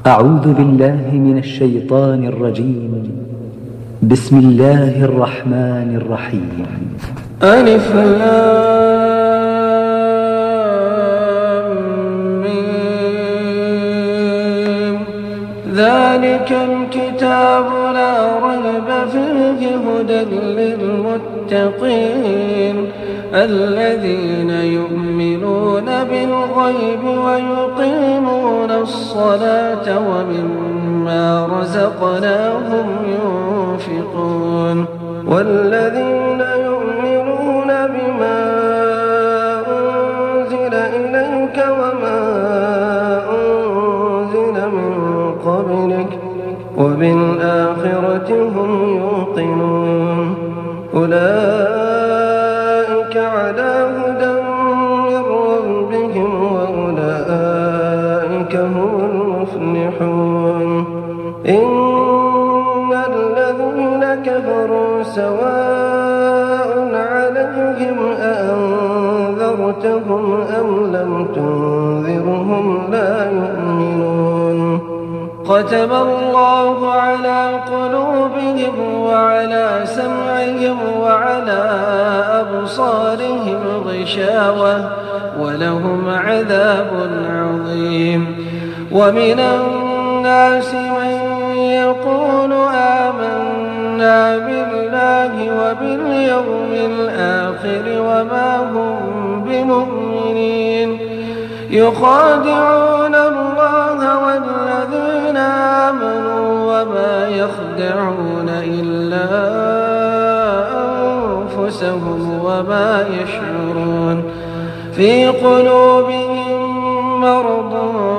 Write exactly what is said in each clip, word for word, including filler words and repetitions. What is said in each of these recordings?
أعوذ بالله من الشيطان الرجيم. بسم الله الرحمن الرحيم. ألف لام ميم. ذلك الكتاب لا ريب فيه هدى للمتقين الذين يؤمنون بالغيب ويقيمون الصلاة ومما رزقناهم ينفقون والذين يؤمنون بما أنزل إليك وما أنزل من قبلك وبالآخرة هم يوقنون أولئك على هدى من ربهم وأولئك هم المفلحون. إن الذين كفروا سواء عليهم أأنذرتهم أم لم تنذرهم لا يؤمنون. ختم الله على قلوبهم وعلى سمعهم وعلى أبصارهم غشاوة ولهم عذاب عظيم. ومن الناس من يقول آمنا بالله وباليوم الآخر وما هم بمؤمنين يخادعون الله والذين آمنوا وما يخدعون إلا أنفسهم وما يشعرون. في قلوبهم مرض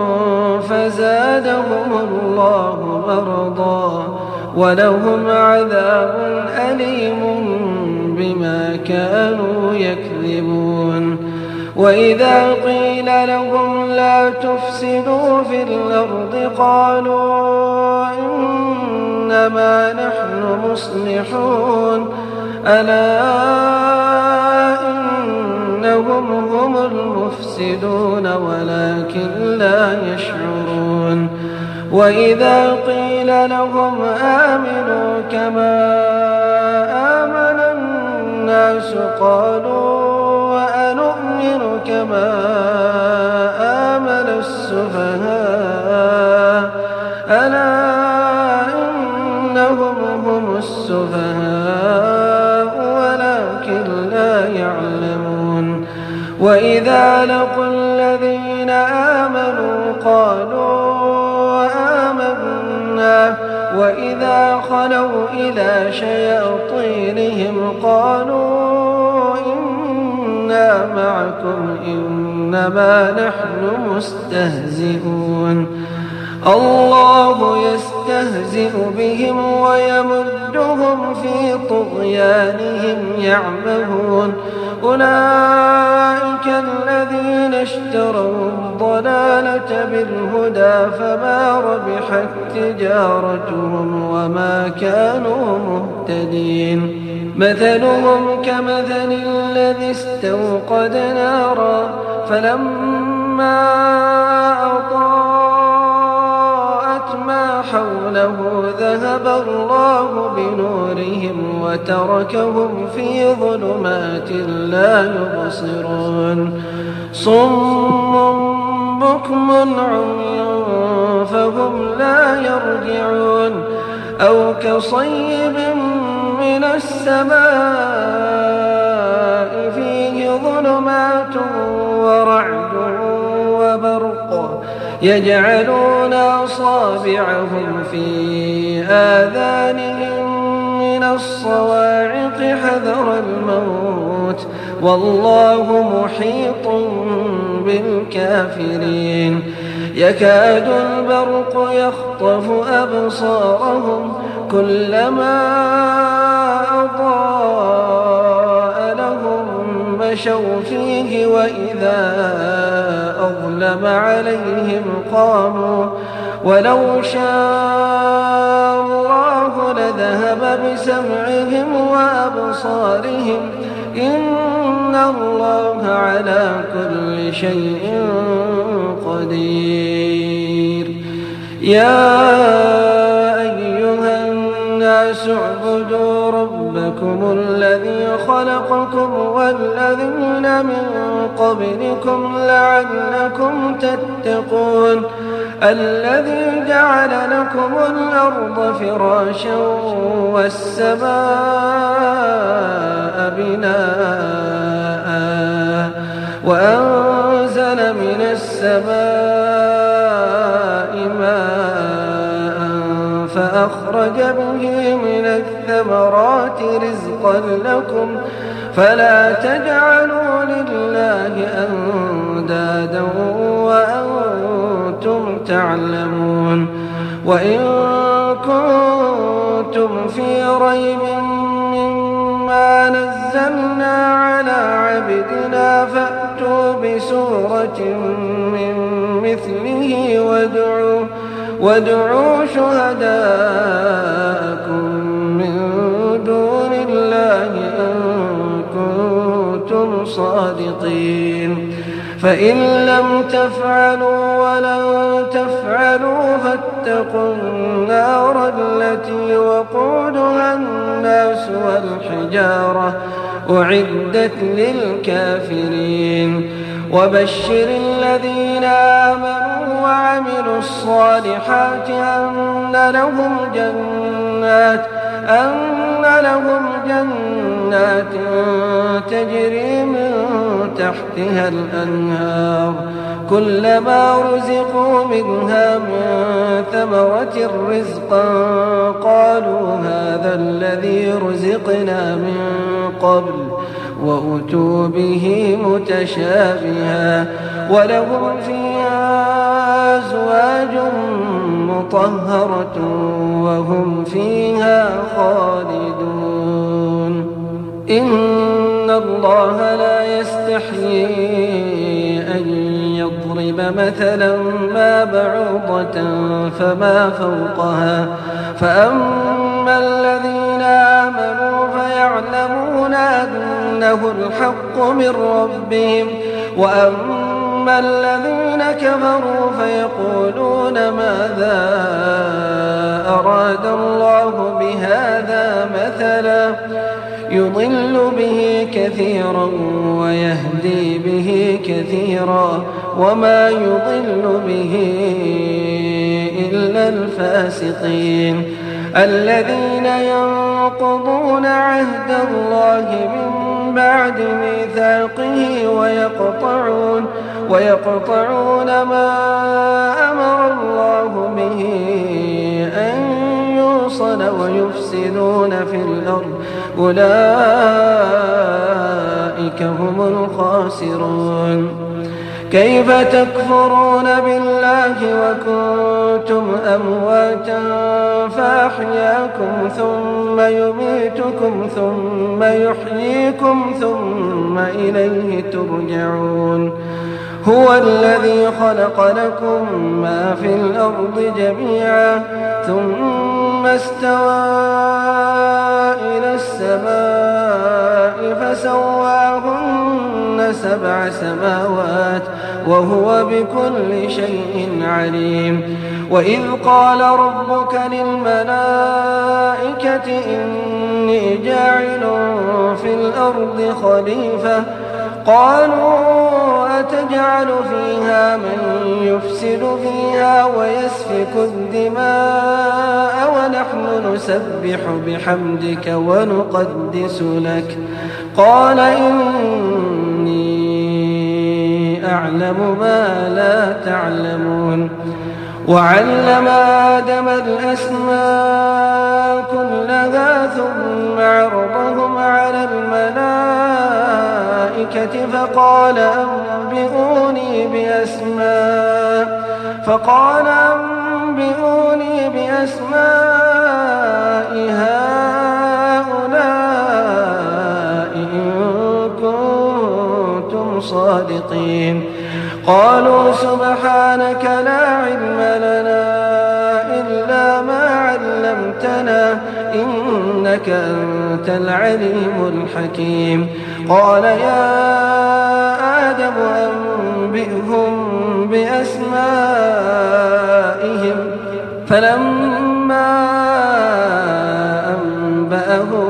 فزادهم الله مرضا ولهم عذاب أليم بما كانوا يكذبون. وإذا قيل لهم لا تفسدوا في الأرض قالوا إنما نحن مصلحون ألا إنهم هم المفسدون ولكن لا يشعرون. وإذا قيل لهم آمنوا كما آمن الناس قالوا وأنؤمن كما آمن السفهاء ألا إنهم هم السفهاء ولكن لا يعلمون. وإذا لقوا الذين آمنوا قالوا آمنا وإذا خلوا إلى شياطينهم قالوا إنا معكم إنما نحن مستهزئون. الله يستهزئ بهم ويمدهم في طغيانهم يعمهون. أولئك الذين اشتروا الضلالة بالهدى فما ربحت تجارتهم وما كانوا مهتدين. مثلهم كمثل الذي استوقد نارا فلما أضاءت ما حوله ذهب الله بنورهم وتركهم في ظلمات لا يبصرون. صم بكم عمي فهم لا يرجعون. أو كصيب من السماء فيه ظلمات ورعد وبرق يجعلون أصابعهم في آذانهم من الصواعق حذر الموت والله محيط بالكافرين. يكاد البرق يخطف أبصارهم كلما أضاء لهم مشوا فيه وإذا أظلم عليهم قاموا ولو شاء الله لذهب بسمعهم وأبصارهم إن الله على كل شيء قدير. يا أيها الناس اعبدوا ربكم الذي خلقكم والذين من قبلكم لعلكم تتقون الذي جعل لكم الأرض فراشا والسماء بناء وأنزل من السماء ماء فأخرج به من الثمرات رزقا لكم فلا تجعلوا لله أندادا وأنتم تعلمون وإن كنتم في ريب مما نزلنا على عبدنا فأتوا بسورة من مثله وادعوا, وادعوا شهداءكم من دون الله إن كنتم صادقين فإن لم تفعلوا ولن تفعلوا فاتقوا النار التي وقودها الناس والحجارة أعدت للكافرين وبشر الذين آمنوا وعملوا الصالحات أن لهم جنات أن لهم جنات تجري من تحتها الأنهار كلما رزقوا منها من ثمرة رزقا قالوا هذا الذي رزقنا من قبل وأتوا به متشابها ولهم فيها أزواج مطهرة وهم فيها خالدون إن الله لا يستحيي أن يضرب مثلا ما بعوضة فما فوقها فأما الذين آمنوا فيعلمون أنه الحق من ربهم وأما الذين كفروا فيقولون ماذا أراد الله بهذا مثلا يضل به كثيرا ويهدي به كثيرا وما يضل به إلا الفاسقين الذين ينقضون عهد الله من بعد ميثاقه ويقطعون, ويقطعون ما أمر الله به أن يوصل ويفسدون في الأرض أولئك هم الخاسرون كيف تكفرون بالله وكنتم أمواتا فأحياكم ثم يميتكم ثم يحييكم ثم إليه ترجعون هو الذي خلق لكم ما في الأرض جميعا ثم استوى إلى السماء فسواهن سبع سماوات وهو بكل شيء عليم وإذ قال ربك للملائكة إني جاعل في الأرض خليفة قالوا أتجعل فيها من يفسد فيها ويسفك الدماء ونحن نسبح بحمدك ونقدس لك قال إني أعلم ما لا تعلمون وعلم آدم الأسماء كلها ثم عرضهم على الملائكة فقال أنبئوني بأسماء فقال أنبئوني بأسماء هؤلاء إن كنتم صادقين قالوا سبحانك لا علم لنا إلا ما علمتنا إنك أنت العليم الحكيم قال يا آدم أنبئهم بأسمائهم فلما أنبأهم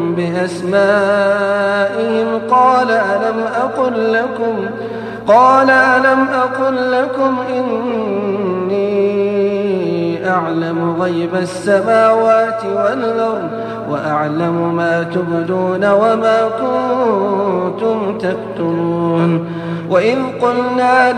بأسمائهم قال ألم أقل لكم قال ألم أقل لكم إني أعلم غيب السماوات والأرض وأعلم ما تبدون وما كنتم تكتمون وإذ قلنا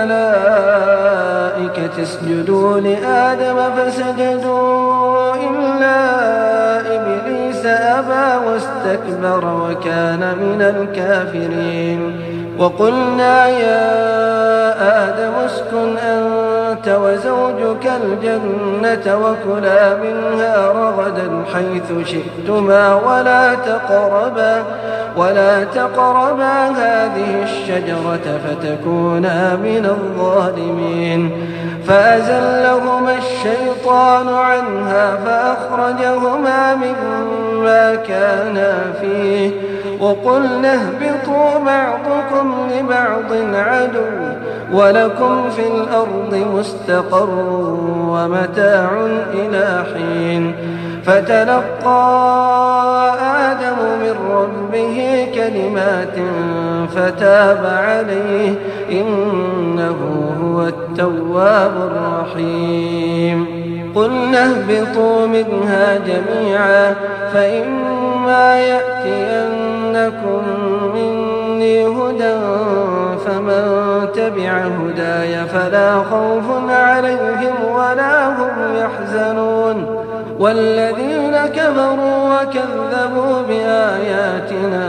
للملائكة اسجدوا لآدم فسجدوا إلا إبليس أبى واستكبر وكان من الكافرين وقلنا يا آدم اسكن أنت وزوجك الجنة وكلا منها رغدا حيث شئتما ولا تقربا ولا تقربا هذه الشجرة فتكونا من الظالمين فأزلهما الشيطان عنها فأخرجهما مما كانا فيه وقلنا اهبطوا بعضكم لبعض عدو ولكم في الأرض مستقر ومتاع إلى حين فتلقى آدم من ربه كلمات فتاب عليه إنه هو التواب الرحيم قلنا اهبطوا منها جميعا فإما يأتينكم مني هدى فمن تبع هداي فلا خوف عليهم ولا هم يحزنون والذين كفروا وكذبوا بآياتنا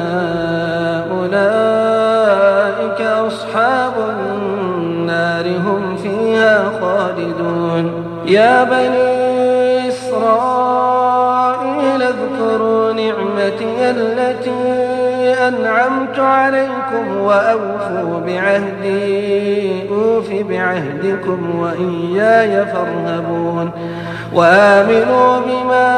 أولئك أصحاب النار هم فيها خالدون يا بني إسرائيل اذكروا نعمتي التي أنعمت عليكم وأوفوا بعهدي أوف بعهدكم وإياي فارهبون وآمنوا بما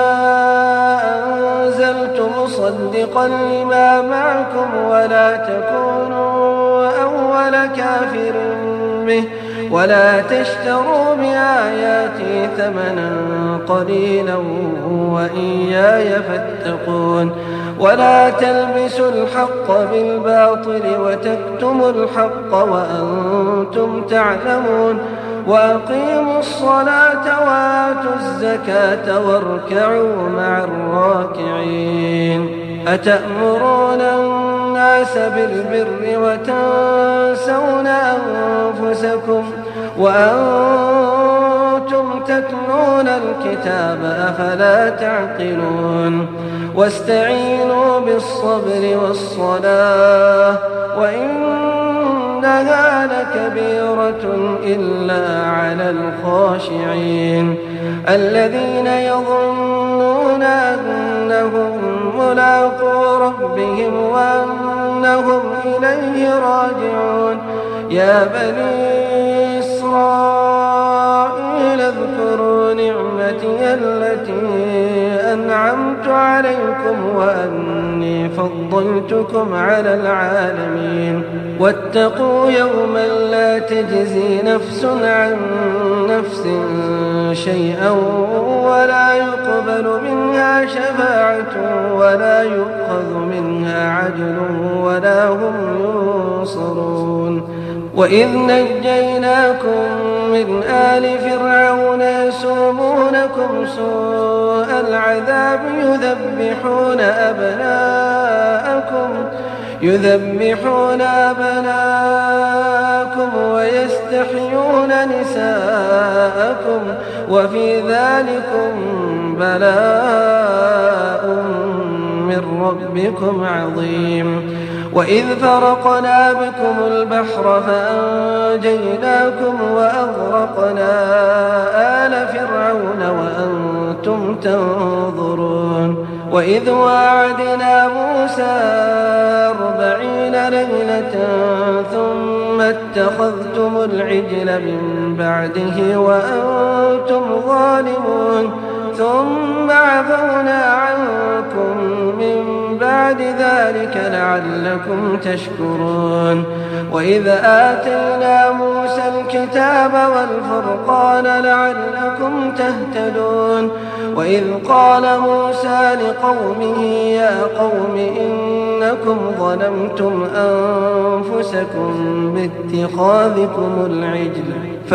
أنزلت مصدقا لما معكم ولا تكونوا أول كافر به ولا تشتروا بآياتي ثمنا قليلا وإياي فاتقون ولا تلبسوا الحق بالباطل وتكتموا الحق وأنتم تعلمون وأقيموا الصلاة وآتوا الزكاة واركعوا مع الراكعين أتأمرون الناس بالبر وتنسون أنفسكم وأنتم تتلون الكتاب أفلا تعقلون واستعينوا بالصبر والصلاة وإنها لكبيرة إلا على الخاشعين الذين يظنون أنهم ملاقو ربهم وأنهم إليه راجعون يا بني إسرائيل اذكروا نعمتي التي أنعمت عليكم وأني فضلتكم على العالمين واتقوا يوما لا تجزي نفس عن نفس شيئا ولا يقبل منها شفاعة ولا يؤخذ منها عدل ولا هم ينصرون وإذ نجيناكم من آل فرعون يسومونكم سوء العذاب يذبحون أبناءكم يذبحون أبناءكم ويستحيون نساءكم وفي ذلكم بلاء من ربكم عظيم وإذ فرقنا بكم البحر فأنجيناكم وأغرقنا آل فرعون وأنتم تنظرون وإذ واعدنا موسى أربعين ليلة ثم اتخذتم العجل من بعده وأنتم ظالمون ثم عفونا عنكم من بعد بعد ذلك لعلكم تشكرون. وإذ آتينا موسى الكتاب والفرقان لعلكم تهتدون. وإذ قال موسى لقومه يا قوم إنكم ظلمتم أنفسكم باتخاذكم العجل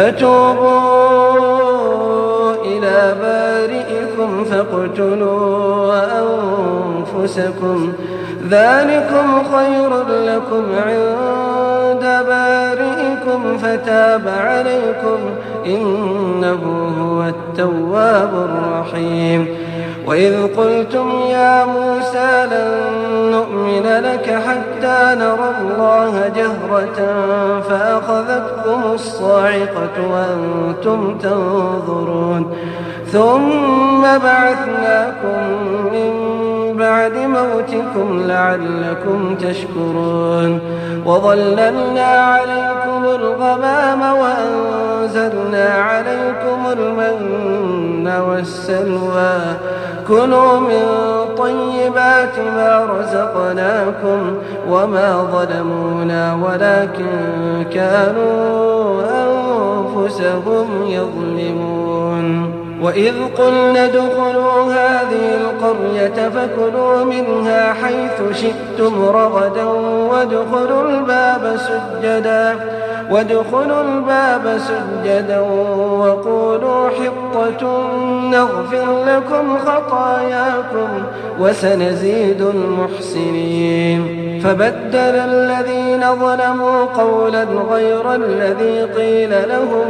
فتوبوا إلى بارئكم فاقتلوا أنفسكم ذلكم خير لكم عند بارئكم فتاب عليكم إنه هو التواب الرحيم. وإذ قلتم يا موسى لن نؤمن لك حتى نرى الله جهرة فأخذتكم الصاعقة وأنتم تنظرون ثم بعثناكم من بعد موتكم لعلكم تشكرون. وظللنا عليكم الغمام وأنزلنا عليكم المن والسلوى كلوا من طيبات ما رزقناكم وما ظلمونا ولكن كانوا أنفسهم يظلمون. وإذ قلنا ادخلوا هذه القرية فكلوا منها حيث شئتم رغدا وادخلوا الباب سجدا وادخلوا الباب سجدا وقولوا حطة نغفر لكم خطاياكم وسنزيد المحسنين. فبدل الذين ظلموا قولا غير الذي قيل لهم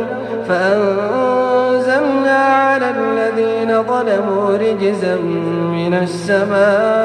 فأنزلنا على الذين ظلموا رجزا من السماء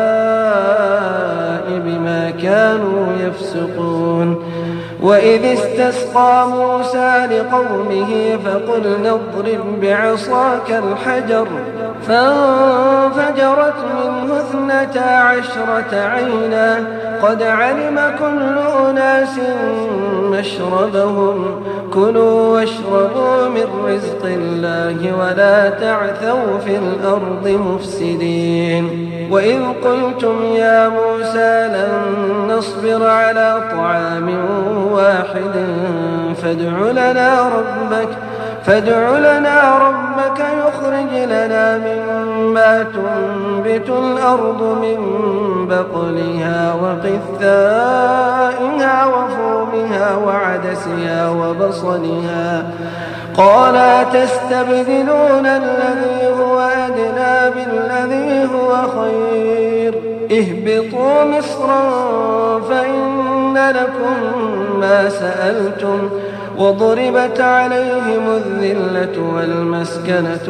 بما كانوا يفسقون. وإذ استسقى موسى لقومه فقلنا اضرب بعصاك الحجر فانفجرت منه اثنتا عشرة عينا قد علم كل أناس مشربهم كلوا واشربوا من رزق الله ولا تعثوا في الأرض مفسدين. وإذ قلتم يا موسى لن نصبر على طعام واحد فادع لنا ربك فادع لنا ربك يخرج لنا مما تنبت الأرض من بقلها وقثائها وفومها وعدسها وبصلها قال تستبدلون الذي هو أدنى بالذي هو خير اهبطوا مصرا فإن لكم ما سألتم وضربت عليهم الذلة والمسكنة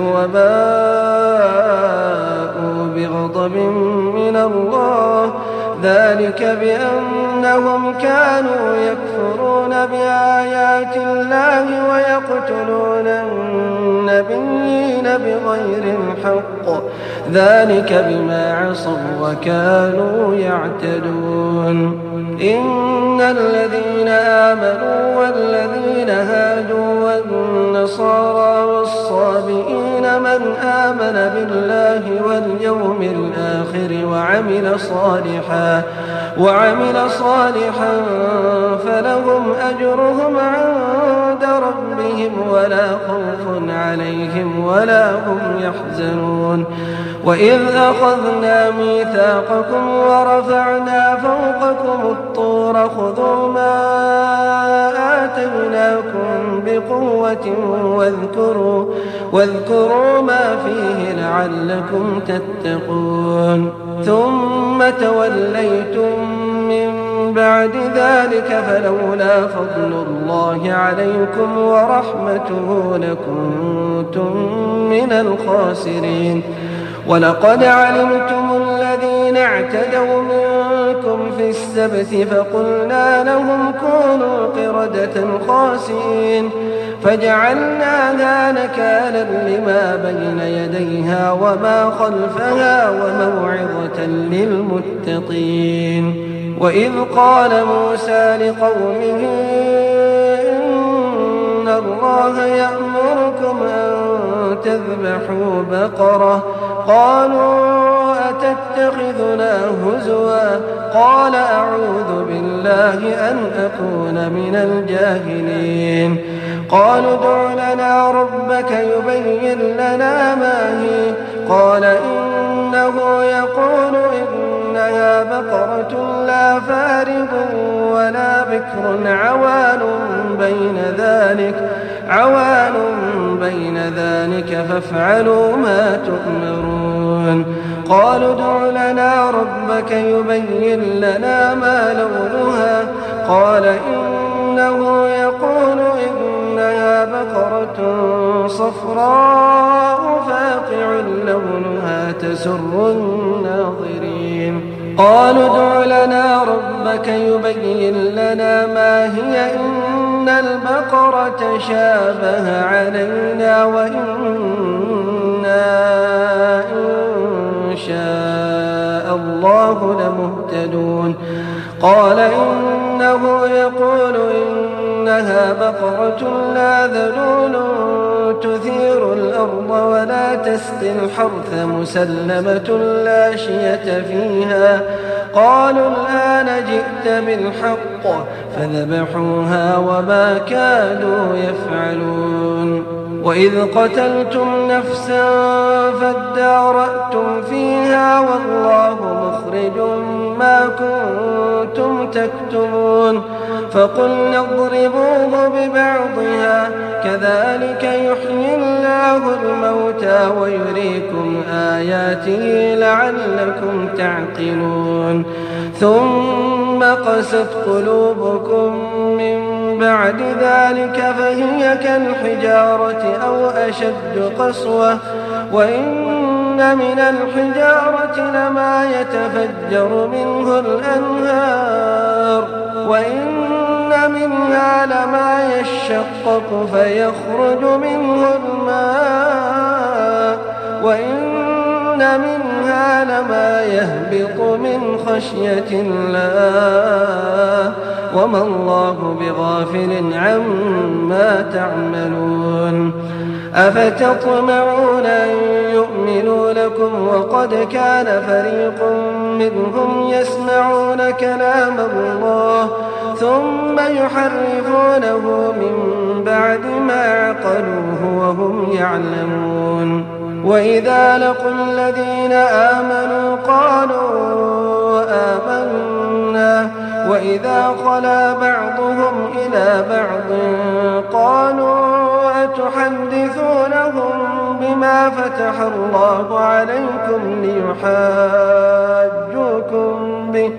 وباءوا بغضب من الله ذلك بأنهم كانوا يكفرون بآيات الله ويقتلون النبيين بغير الحق ذلك بما عصوا وكانوا يعتدون. إن الذين آمنوا والذين هادوا والنصارى والصابئين من آمن بالله واليوم الآخر وعمل صالحا وعمل صالحا فلهم أجرهم عند ربهم ولا خوف عليهم ولا هم يحزنون. وإذ أخذنا ميثاقكم ورفعنا فوقكم الطور خذوا ما آتيناكم بقوة واذكروا, واذكروا ما فيه لعلكم تتقون. ثم توليتم من بعد ذلك فلولا فضل الله عليكم ورحمته لكنتم من الخاسرين. ولقد علمتم الذين اعتدوا منكم في السبت فقلنا لهم كونوا قردة خاسئين فجعلناها نكالا لما بين يديها وما خلفها وموعظة للمتقين. وإذ قال موسى لقومه إن الله يأمركم أن تذبحوا بقرة قالوا أتتخذنا هزوا قال أعوذ بالله أن أكون من الجاهلين قالوا ادع لنا ربك يبين لنا ما هي قال إنه يقول إنها بقرة لا فارض ولا بكر عوان بين ذلك عوان بين ذلك فافعلوا ما تؤمرون قالوا ادع لنا ربك يبين لنا ما لونها قال إنه يقول إنها بقرة صفراء فاقع لونها تسر الناظرين قالوا ادع لنا ربك يبين لنا ما هي إن البقرة شابه علينا وإنا إن شاء الله لمهتدون قال إنه يقول إنها بقرة لا ذلول تثير الأرض ولا تسقي الحرث مسلمة لا شية فيها قالوا الآن جئت بالحق فذبحوها وما كادوا يفعلون وإذ قتلتم نفسا فادارأتم فيها والله مخرج ما كنتم تكتمون فقلنا اضربوه ببعضها كذلك يحيي الله الموتى ويريكم آياته لعلكم تعقلون ثم قست قلوبكم من بعد ذلك فهي كالحجارة أو أشد قسوة وإن من الحجارة لما يتفجر منه الأنهار وإن منها لما يشقق فيخرج منه الماء وإن منها لما يهبط من خشية الله وما الله بغافل عما تعملون أفتطمعون أن يؤمنوا لكم وقد كان فريق منهم يسمعون كلام الله ثم يحرفونه من بعد ما عقلوه وهم يعلمون وإذا لقوا الذين آمنوا قالوا آمنا وإذا خلا بعضهم إلى بعض قالوا أتحدثونهم بما فتح الله عليكم ليحاجوكم به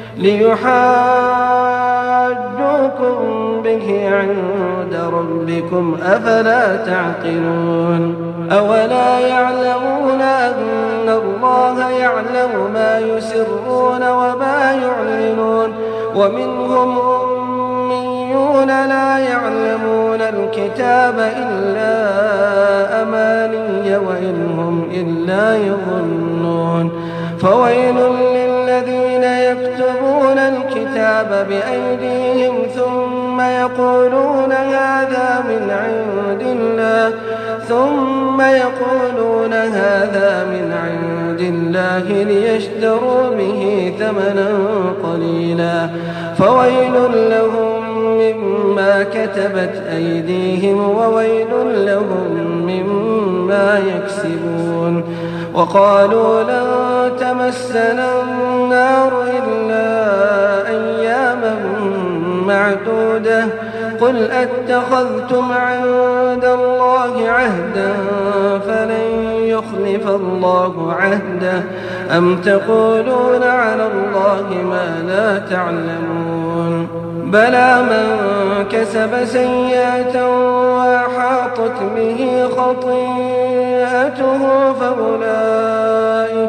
ليحاجوكم به عند ربكم أفلا تعقلون أولا يعلمون أن الله يعلم ما يسرون وما يعلنون ومنهم أميون لا يعلمون الكتاب إلا أماني وإن هم إلا يظنون فويل للذين يكتبون الكتاب بأيديهم ثم يقولون هذا من عند الله ثم يقولون هذا من عند الله ليشتروا به ثمنا قليلا فويل لهم مما كتبت أيديهم وويل لهم مما يكسبون وقالوا لن تمسنا النار إلا أياما معدودة قل أتخذتم عند الله عهدا فلن يخلف الله عهده أم تقولون على الله ما لا تعلمون بلى من كسب سيئة وأحاطت به خطيئته فأولئك,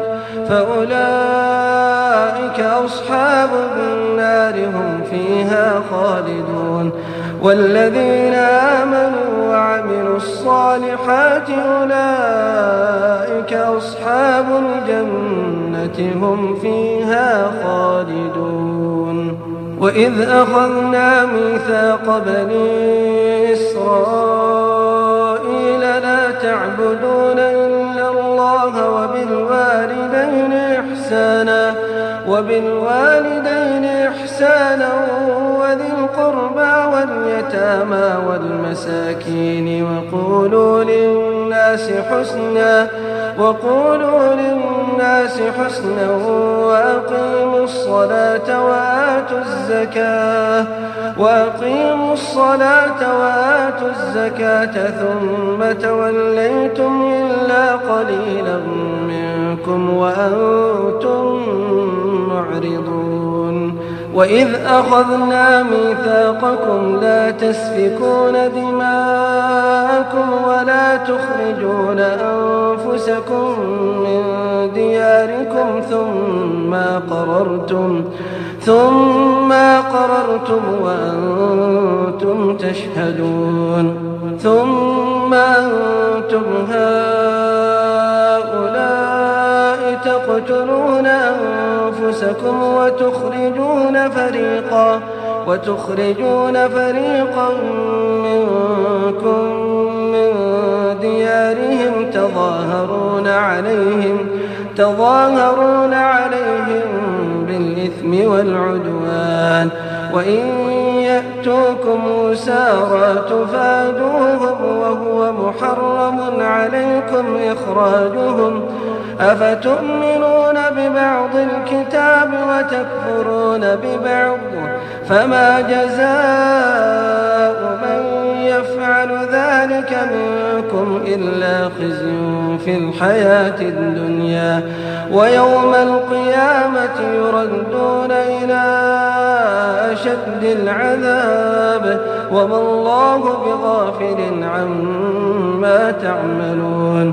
فأولئك أصحاب النار هم فيها خالدون والذين آمنوا وعملوا الصالحات أولئك أصحاب الجنة هم فيها خالدون وإذ أخذنا ميثاق بني إسرائيل لا تعبدون إلا الله وبالوالدين إحسانا وبالوالدين إحسانا وذي القربى واليتامى والمساكين وقولوا للناس حسنا وقولوا للناس حسنا وأقيموا الصلاة وآتوا الزكاة وأقيموا الصلاة وآتوا الزكاة ثم توليتم إلا قليلا منكم وأنتم معرضون وإذ أخذنا ميثاقكم لا تسفكون دماءكم ولا تخرجون أنفسكم من دياركم ثم قررتم ثم قررتم وأنتم تشهدون ثم أنتم هؤلاء تقتلون أنفسكم وتخرجون فريقا وتخرجون فريقا منكم من ديارهم تظاهرون عليهم تظاهرون عليهم بالإثم والعدوان وإن يأتوكم أسارى تفادوهم وهو محرم عليكم إخراجهم أفتؤمنون ببعض الكتاب وتكفرون ببعض فما جزاء من يفعل ذلك منكم إلا خزي في الحياة الدنيا ويوم القيامة يردون إلى أشد العذاب وما الله بغافل عما تعملون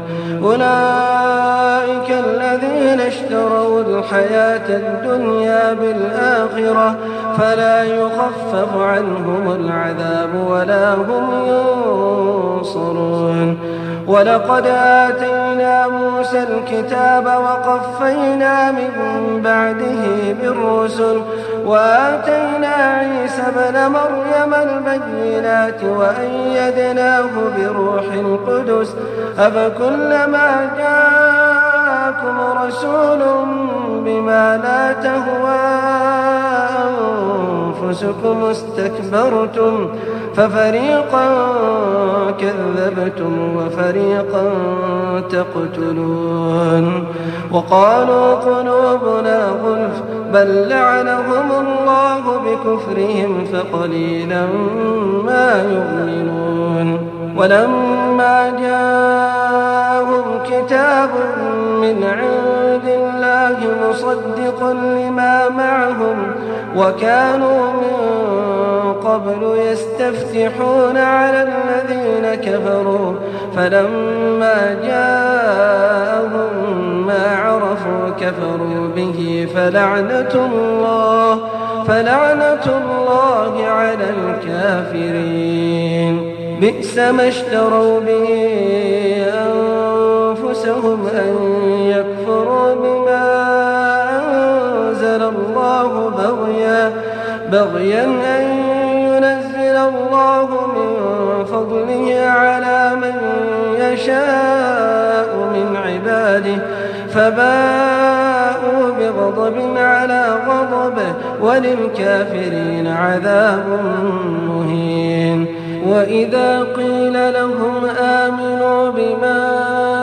أولئك الذين اشتروا الحياة الدنيا بالآخرة فلا يخفف عنهم العذاب ولا هم ينصرون ولقد آتينا موسى الكتاب وقفينا من بعده بالرسل وآتينا عيسى ابن مريم البينات وأيدناه بروح القدس أفكلما جاءكم رسول بما لا تهوى أنفسكم استكبرتم ففريقا كذبتم وفريقا تقتلون وقالوا قلوبنا غلف بل لعنهم الله بكفرهم فقليلا ما يؤمنون ولما جاءهم كتاب من عند الله مصدق لما معهم وكانوا من قبل يستفتحون على الذين كفروا فلما جاءهم ما عرفوا كفروا به فلعنة الله فلعنة الله على الكافرين بئس ما اشتروا به أنفسهم أن يكفروا بما أنزل الله بغيا بغيا أن ينزل الله من فضله على من يشاء من عباده فباءوا بغضب على غضب وللكافرين عذاب مهين وإذا قيل لهم آمنوا بما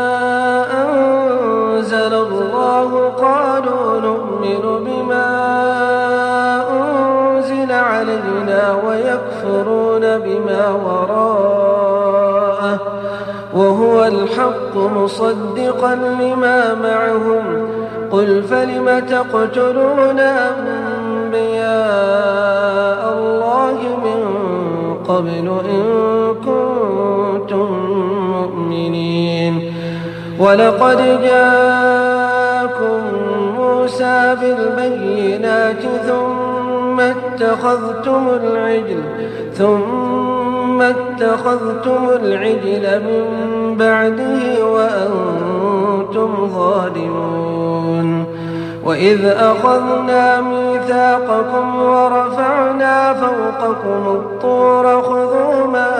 أنزل الله قالوا نؤمن بما أنزل علينا ويكفرون بما وراءه وهو الحق مصدقا لما معهم قل فلم تقتلون أنبياء الله من قبل إن كنتم مؤمنين ولقد جاءكم موسى بالبينات ثم اتخذتم العجل ثم اتخذتم العجل من بعده وأنتم ظالمون وإذ أخذنا ميثاقكم ورفعنا فوقكم الطور خذوا ما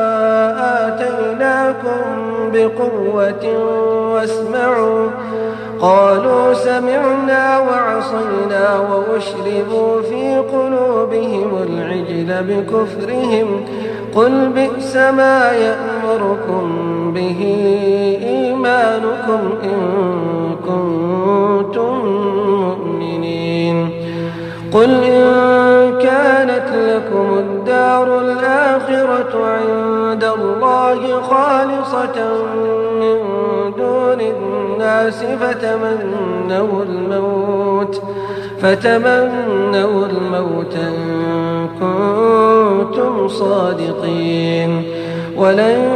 آتيناكم بقوة واسمعوا قالوا سمعنا وعصينا وأشربوا في قلوبهم العجل بكفرهم قل بئس ما يأمركم به إيمانكم إن كنتم مؤمنين قل إن كانت لكم الدار الآخرة عند الله خالصة من دون الناس فتمنوا الموت فتمنوا الموت إن كنتم صادقين ولن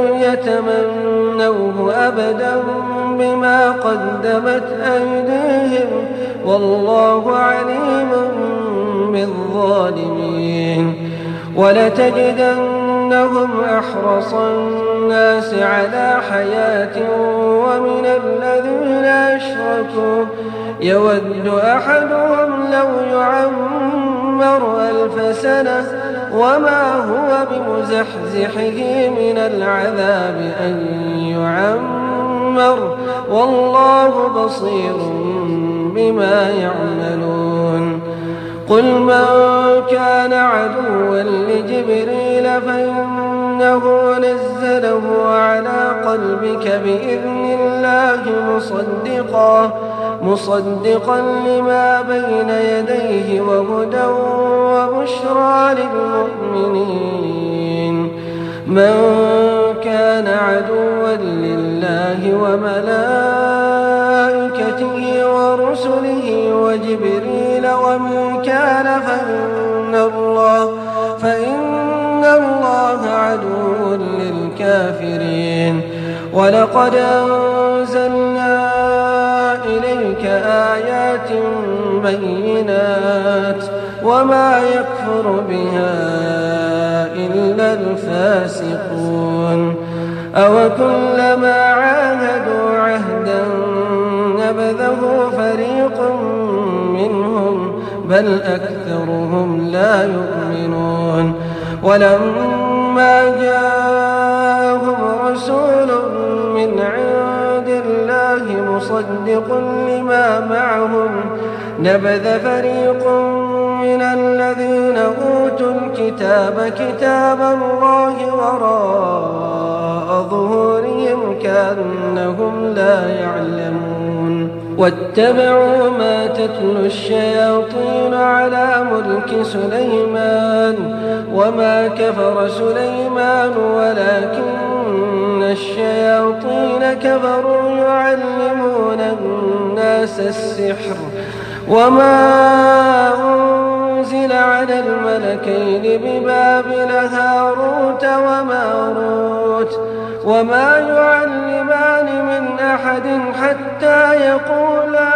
يتمنوه أبدا بما قدمت أيديهم والله عليم بالظالمين ولتجدنهم أحرص الناس على حياة ومن الذين أشركوا يود أحدهم لو يعمر ألف سنة وما هو بمزحزحه من العذاب أن يعمر والله بصير بما يعملون قل من كان عدوا لجبريل فإنه نزله على قلبك بإذن الله مصدقا مصدقا لما بين يديه وهدى وبشرى للمؤمنين من كان عدوا لله وملائكته ورسله وجبريل وميكال فإن الله فإن الله عدو للكافرين ولقد أنزلنا إليك آيات بينات وما يكفر بها إلا الفاسقون أو كلما عاهدوا عهدا نبذه فريق منهم بل أكثرهم لا يؤمنون ولما جاءهم رسول من عند الله مصدق لما معهم نبذ فريق من الذين أوتوا الكتاب كتاب الله وراء ظهورهم كأنهم لا يعلمون واتبعوا ما تتلو الشياطين على ملك سليمان وما كفر سليمان ولكن الشياطين كفروا يعلمون الناس السحر وما أنزل على الملكين ببابل هاروت وماروت وما يعلمان من أحد حتى يقولا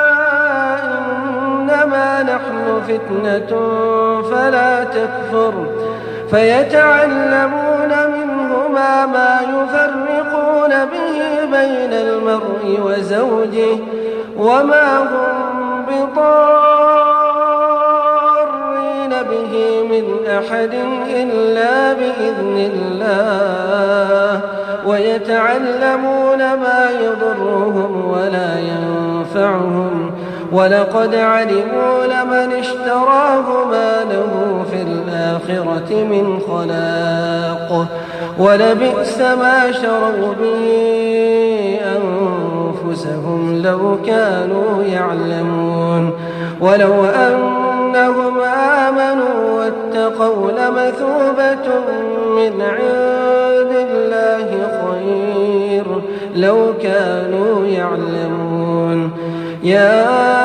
إنما نحن فتنة فلا تكفر فيتعلمون منهما ما يفرقون به بين المرء وزوجه وما هم بضارين به من أحد إلا بإذن الله ويتعلمون ما يضرهم ولا ينفعهم ولقد علموا لمن اشتراه ما له في الآخرة من خلاق ولبئس ما شروا به أنفسهم لو كانوا يعلمون ولو أنهم آمنوا واتقوا لمثوبة من عند الله خير لو كانوا يعلمون يا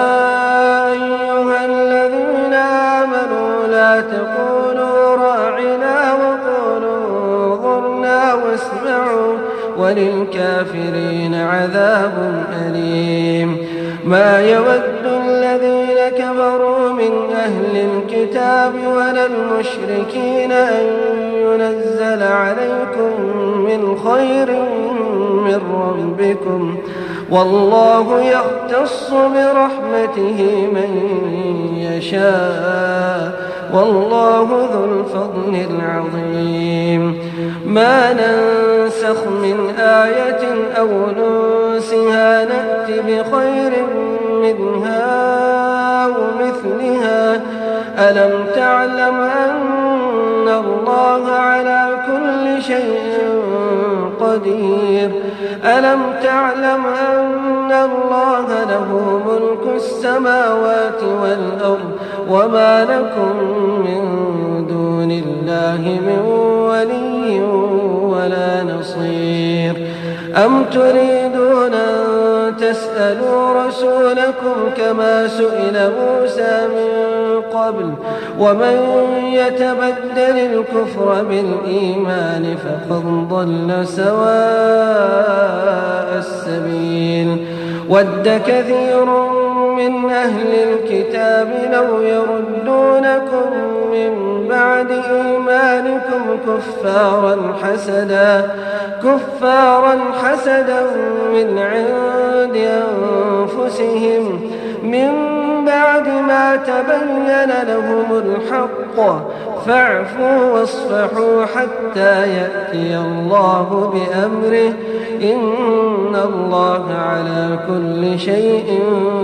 أيها الذين آمنوا لا تقولوا راعنا وقولوا انظرنا واسمعوا وللكافرين عذاب أليم ما يود الذين كفروا من أهل الكتاب ولا المشركين أن ينزل عليكم من خير من ربكم والله يختص برحمته من يشاء والله ذو الفضل العظيم ما ننسخ من آية أو ننسها نأت بخير منها ومثلها ألم تعلم أن الله على كل شيء قدير ألم تعلم أن الله له ملك السماوات والأرض وما لكم من دون الله من ولي ولا نصير أم تريدون أن تسألوا رسولكم كما سئل موسى من قبل ومن يتبدل الكفر بالإيمان فقد ضل سواء السبيل ود كثير من أهل الكتاب لو يردونكم من بعد إيمانكم كفارا حسدا كفارا حسدا من عند أنفسهم من بعد ما تبين لهم الحق فاعفوا واصفحوا حتى يأتي الله بأمره إن الله على كل شيء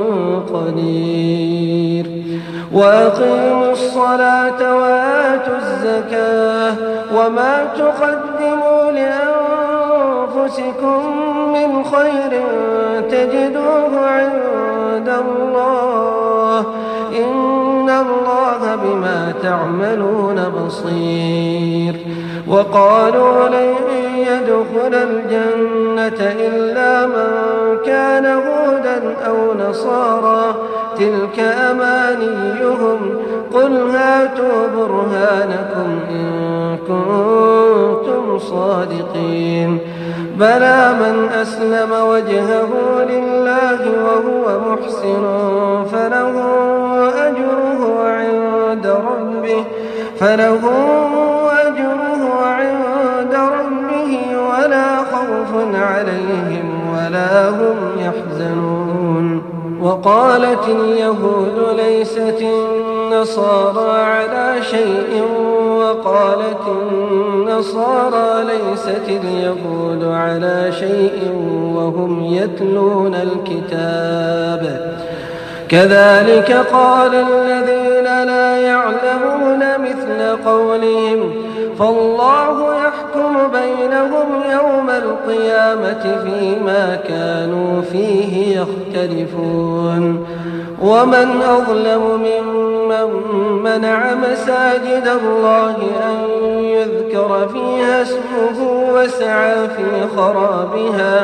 قدير وأقيموا الصلاة وآتوا الزكاة وما تقدموا لأنفسكم من خير تجدوه عند الله إن الله بما تعملون بصير وقالوا لن يدخل الجنة إلا من كان هودا أو نصارى تلك أمانيهم قل هاتوا برهانكم إن كنتم صادقين بلى من أسلم وجهه لله وهو محسن فله أجره عند ربه فله أجره عند ربه ولا خوف عليهم ولا هم يحزنون وقالت اليهود ليست النصارى على شيء وقالت النصارى ليست اليهود على شيء وهم يتلون الكتاب كذلك قال الذين لا يعلمون مثل قولهم فالله يحكم بينهم يوم القيامة فيما كانوا فيه يختلفون ومن أظلم ممن منع مساجد الله أن يذكر فيها اسمه وسعى في خرابها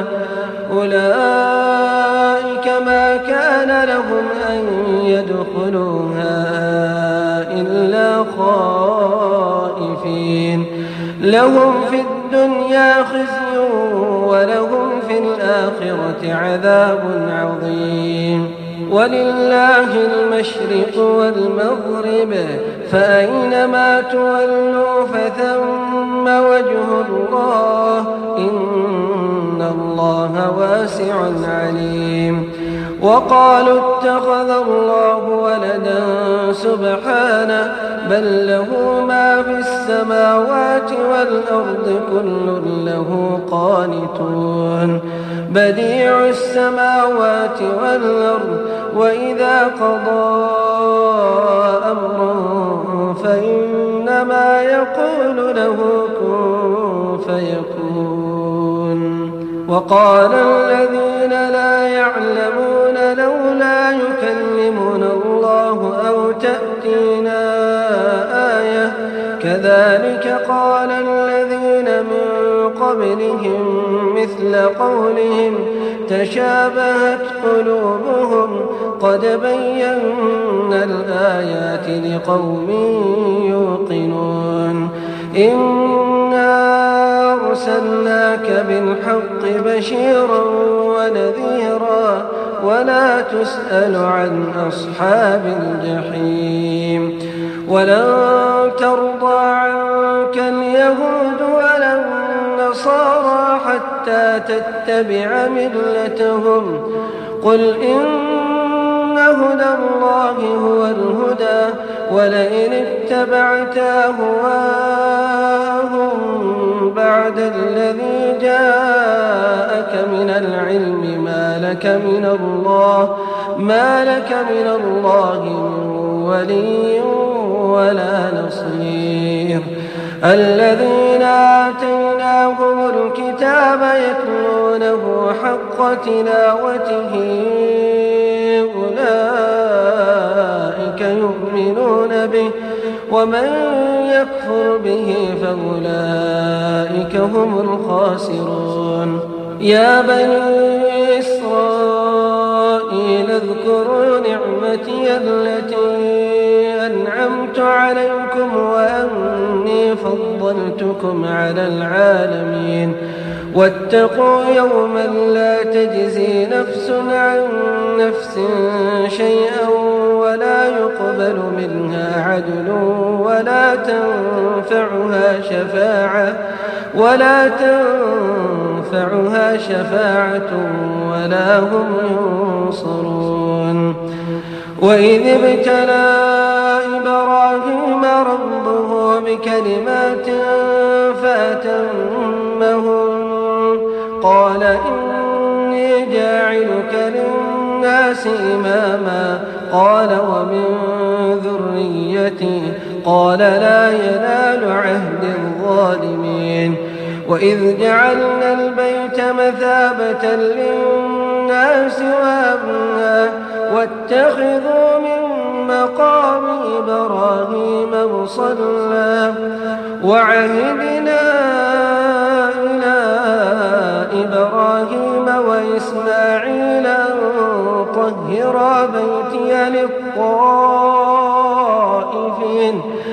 أولئك ما كان لهم أن يدخلوها إلا خائفين لهم في الدنيا خزي ولهم في الآخرة عذاب عظيم ولله المشرق والمغرب فأينما تولوا فثم وجه الله إن الله واسع عليم وقالوا اتخذ الله ولدا سبحانه بل له ما في السماوات والأرض كل له قانتون بديع السماوات والأرض وإذا قضى أمرا فإنما يقول له كن فيكون وقال الذين لا يعلمون لولا يكلمنا الله أو تأتينا آية كذلك قال الذين من قبلهم مثل قولهم تشابهت قلوبهم قد بينا الآيات لقوم يوقنون إنا أرسلناك بالحق بشيرا ونذيرا ولا تسأل عن أصحاب الجحيم ولن ترضى عنك اليهود ولا النصارى حتى تتبع ملتهم قل إن هدى الله هو الهدى ولئن اتبعت أهواءهم بعد الذي جاءك من العلم ما لك من الله ما لك من الله من ولي ولا نصير. الذين آتيناهم الكتاب يتلونه حق تلاوته أولئك يؤمنون به ومن يكفر به فأولئك هم الخاسرون. يا بني إسرائيل اذكروا نعمتي التي أنعمت عليكم وأني فضلتكم على العالمين واتقوا يوما لا تجزي نفس عن نفس شيئا ولا يقبل منها عدل ولا تنفعها شفاعة ولا تنفعها شفاعة ولا هم ينصرون. وإذ ابتلى إبراهيم ربه بكلمات فأتمهن قال إني جاعلك للناس إماما قال ومن ذريتي قال لا ينال عهد الظالمين. وإذ جعلنا البيت مثابة للناس وأمنا واتخذوا من مقام إبراهيم مصلى وعهدنا إلى إبراهيم وإسماعيل أن طهرا بيتي للطائفين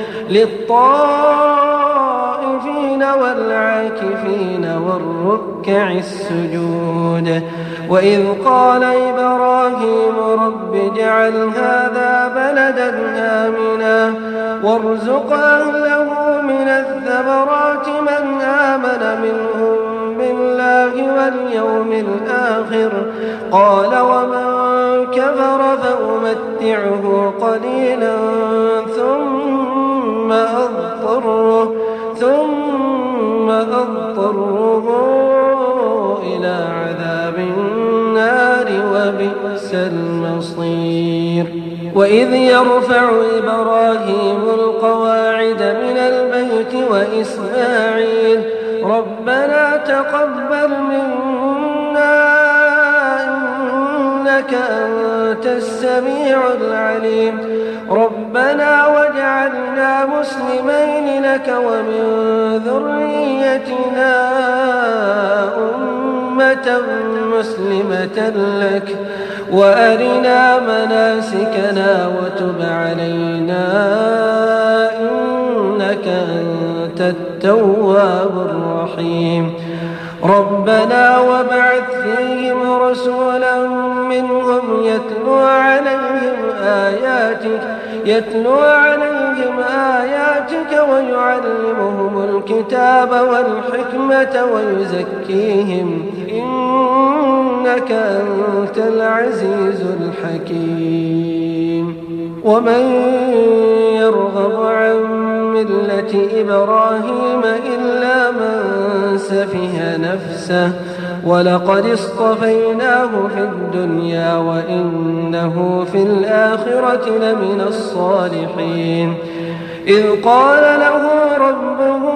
للطائفين والعاكفين والركع السجود. وإذ قال إبراهيم رب اجعل هذا بلدا آمنا وارزق أهله من الثمرات من آمن منهم بالله واليوم الآخر قال ومن كفر فأمتعه قليلا ثم أضطره ثم أضطره إلى عذاب النار وبئس المصير. وإذ يرفع إبراهيم القواعد من البيت وإسماعيل ربنا تقبل منا إنك أنت السميع العليم ربنا واجعلنا مسلمين لك ومن ذريتنا أمة مسلمة لك وأرنا مناسكنا وتب علينا إنك أنت التواب الرحيم. ربنا وابعث فيهم رسولا منهم يتلو عليهم آياتك يتلو عليهم آياتك ويعلمهم الكتاب والحكمة ويزكيهم إنك أنت العزيز الحكيم. ومن يرغب عن ملة إبراهيم إلا من سفه نفسه ولقد اصطفيناه في الدنيا وإنه في الآخرة لمن الصالحين. إذ قال له ربه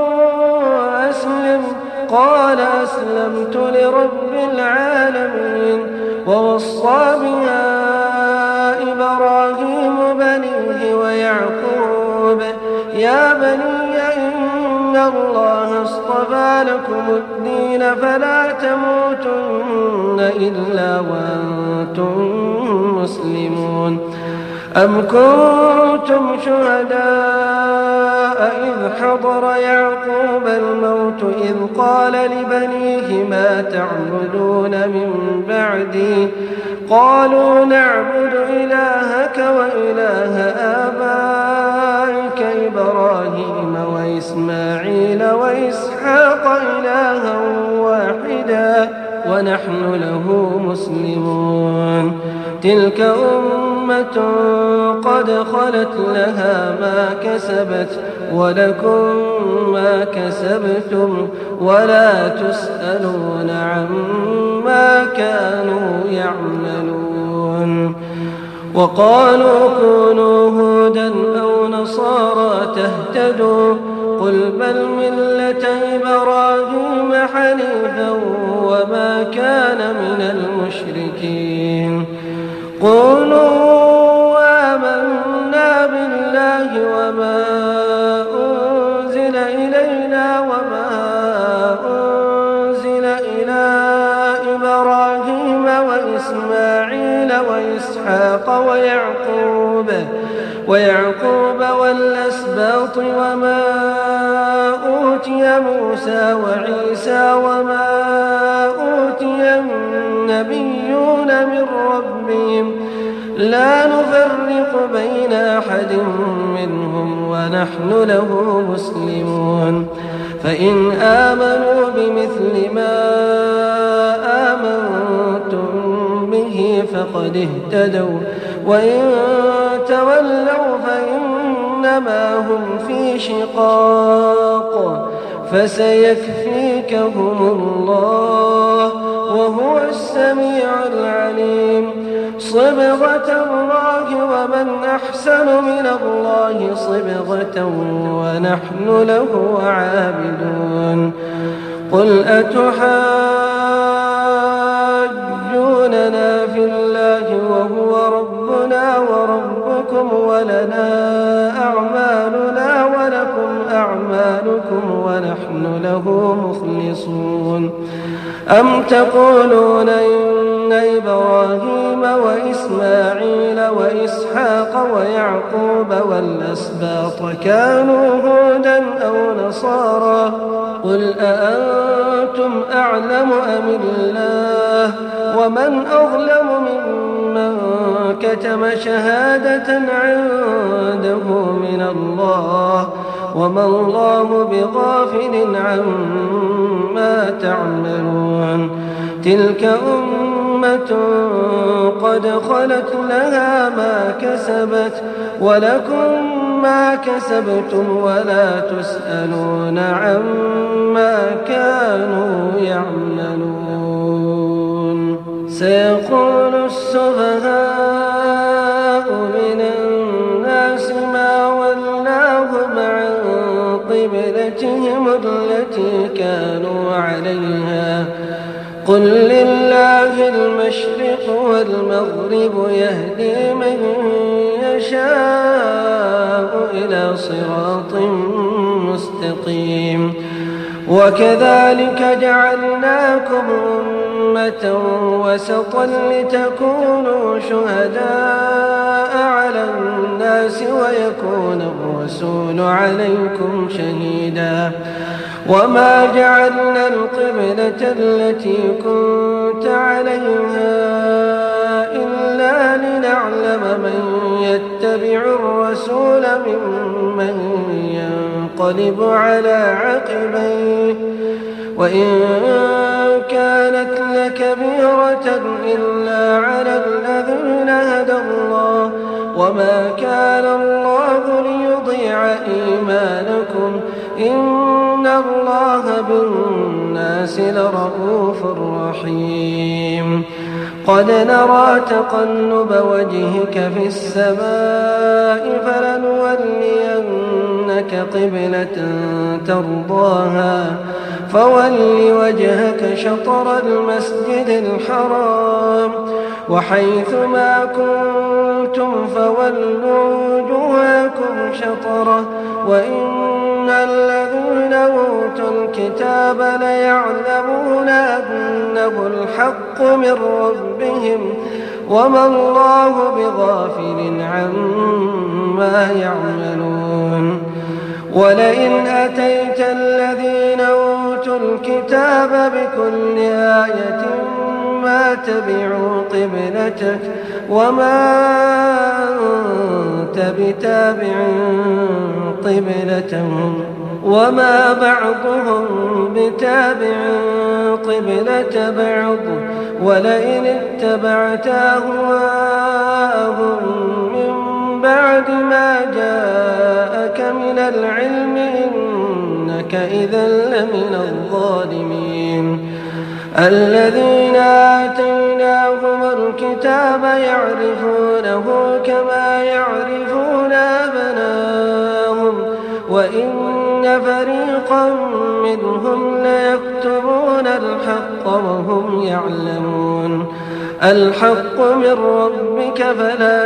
أسلم قال أسلمت لرب العالمين. ووصى بها إبراهيم بنيه ويعقوب يا بني إن الله اصطفى لكم الدين فلا تموتن إلا وأنتم مسلمون. أم كنتم شهداء إذ حضر يعقوب الموت إذ قال لبنيه ما تعبدون من بعدي قالوا نعبد إلهك وإله آبائك إبراهيم وإسماعيل وإسحاق إلها واحدا ونحن له مسلمون تلك أمة قد خلت لها ما كسبت ولكم ما كسبتم ولا تسألون عما كانوا يعملون وقالوا كونوا هودا أو نصارى تهتدوا قل بل ملة إبراهيم حنيفا وما كان من المشركين قولوا آمنا بالله وما أنزل إلينا وما أنزل إلى إبراهيم وإسماعيل وإسحاق ويعقوب ويعقوب والأسباط وما أوتي موسى وعيسى وما أوتي النبيون من ربهم لا نفرق بين أحد منهم ونحن له مسلمون فإن آمنوا بمثل ما آمنتم به فقد اهتدوا وإن تولوا فإنما هم في شقاق فسيكفيكهم الله وهو السميع العليم صبغة الله ومن أحسن من الله صبغة ونحن له عابدون قل أتحاجوننا في الله وهو ربنا وربكم ولنا أعمالنا ولكم أعمالكم ونحن له مخلصون أم تقولون إن إبراهيم وإسماعيل وإسحاق ويعقوب والأسباط كانوا هودا أو نصارى قل أأنتم أعلم أم الله ومن أظلم ممن كتم شهادة عنده من الله وما الله بغافل عما تعملون تلك أمة قد خلت لها ما كسبت ولكم ما كسبتم ولا تسألون عما كانوا يعملون سيقول السفهاء من الناس ما ولاهم عن قبلتهم التي كانوا عليها قل لله المشرق والمغرب يهدي من يشاء إلى صراط مستقيم وكذلك جعلناكم أمة وسطا لتكونوا شهداء على الناس ويكون الرسول عليكم شهيدا وما جعلنا القبلة التي كنت عليها إلا لنعلم من يتبع الرسول ممن ينقلب على عقبيه وإن كانت لكبيرة إلا على الذين هدى الله وما كان الله ليضيع إيمانكم إن الله بالناس لرؤوف رحيم قد نرى تقلب وجهك في السماء فلنولينك قبلة ترضاها فول وجهك شطر المسجد الحرام وحيث ما كنتم فولوا وجوهكم شطره وإن الذين أوتوا الكتاب ليعلمون أنه الحق من ربهم وما الله بغافل عما يعملون ولئن أتيت الذين أوتوا الكتاب بكل آية ما تبعوا قبلتك وما أنت بتابع قبلتهم وما بعضهم بتابع قبلة بعض ولئن اتبعت أهواءهم من بعد ما جاءك من العلم إنك إذا لمن الظالمين الذين آتيناهم الكتاب يعرفونه كما يعرفون أبناءهم وإن فريقا منهم ليكتبون الحق وهم يعلمون الحق من ربك فلا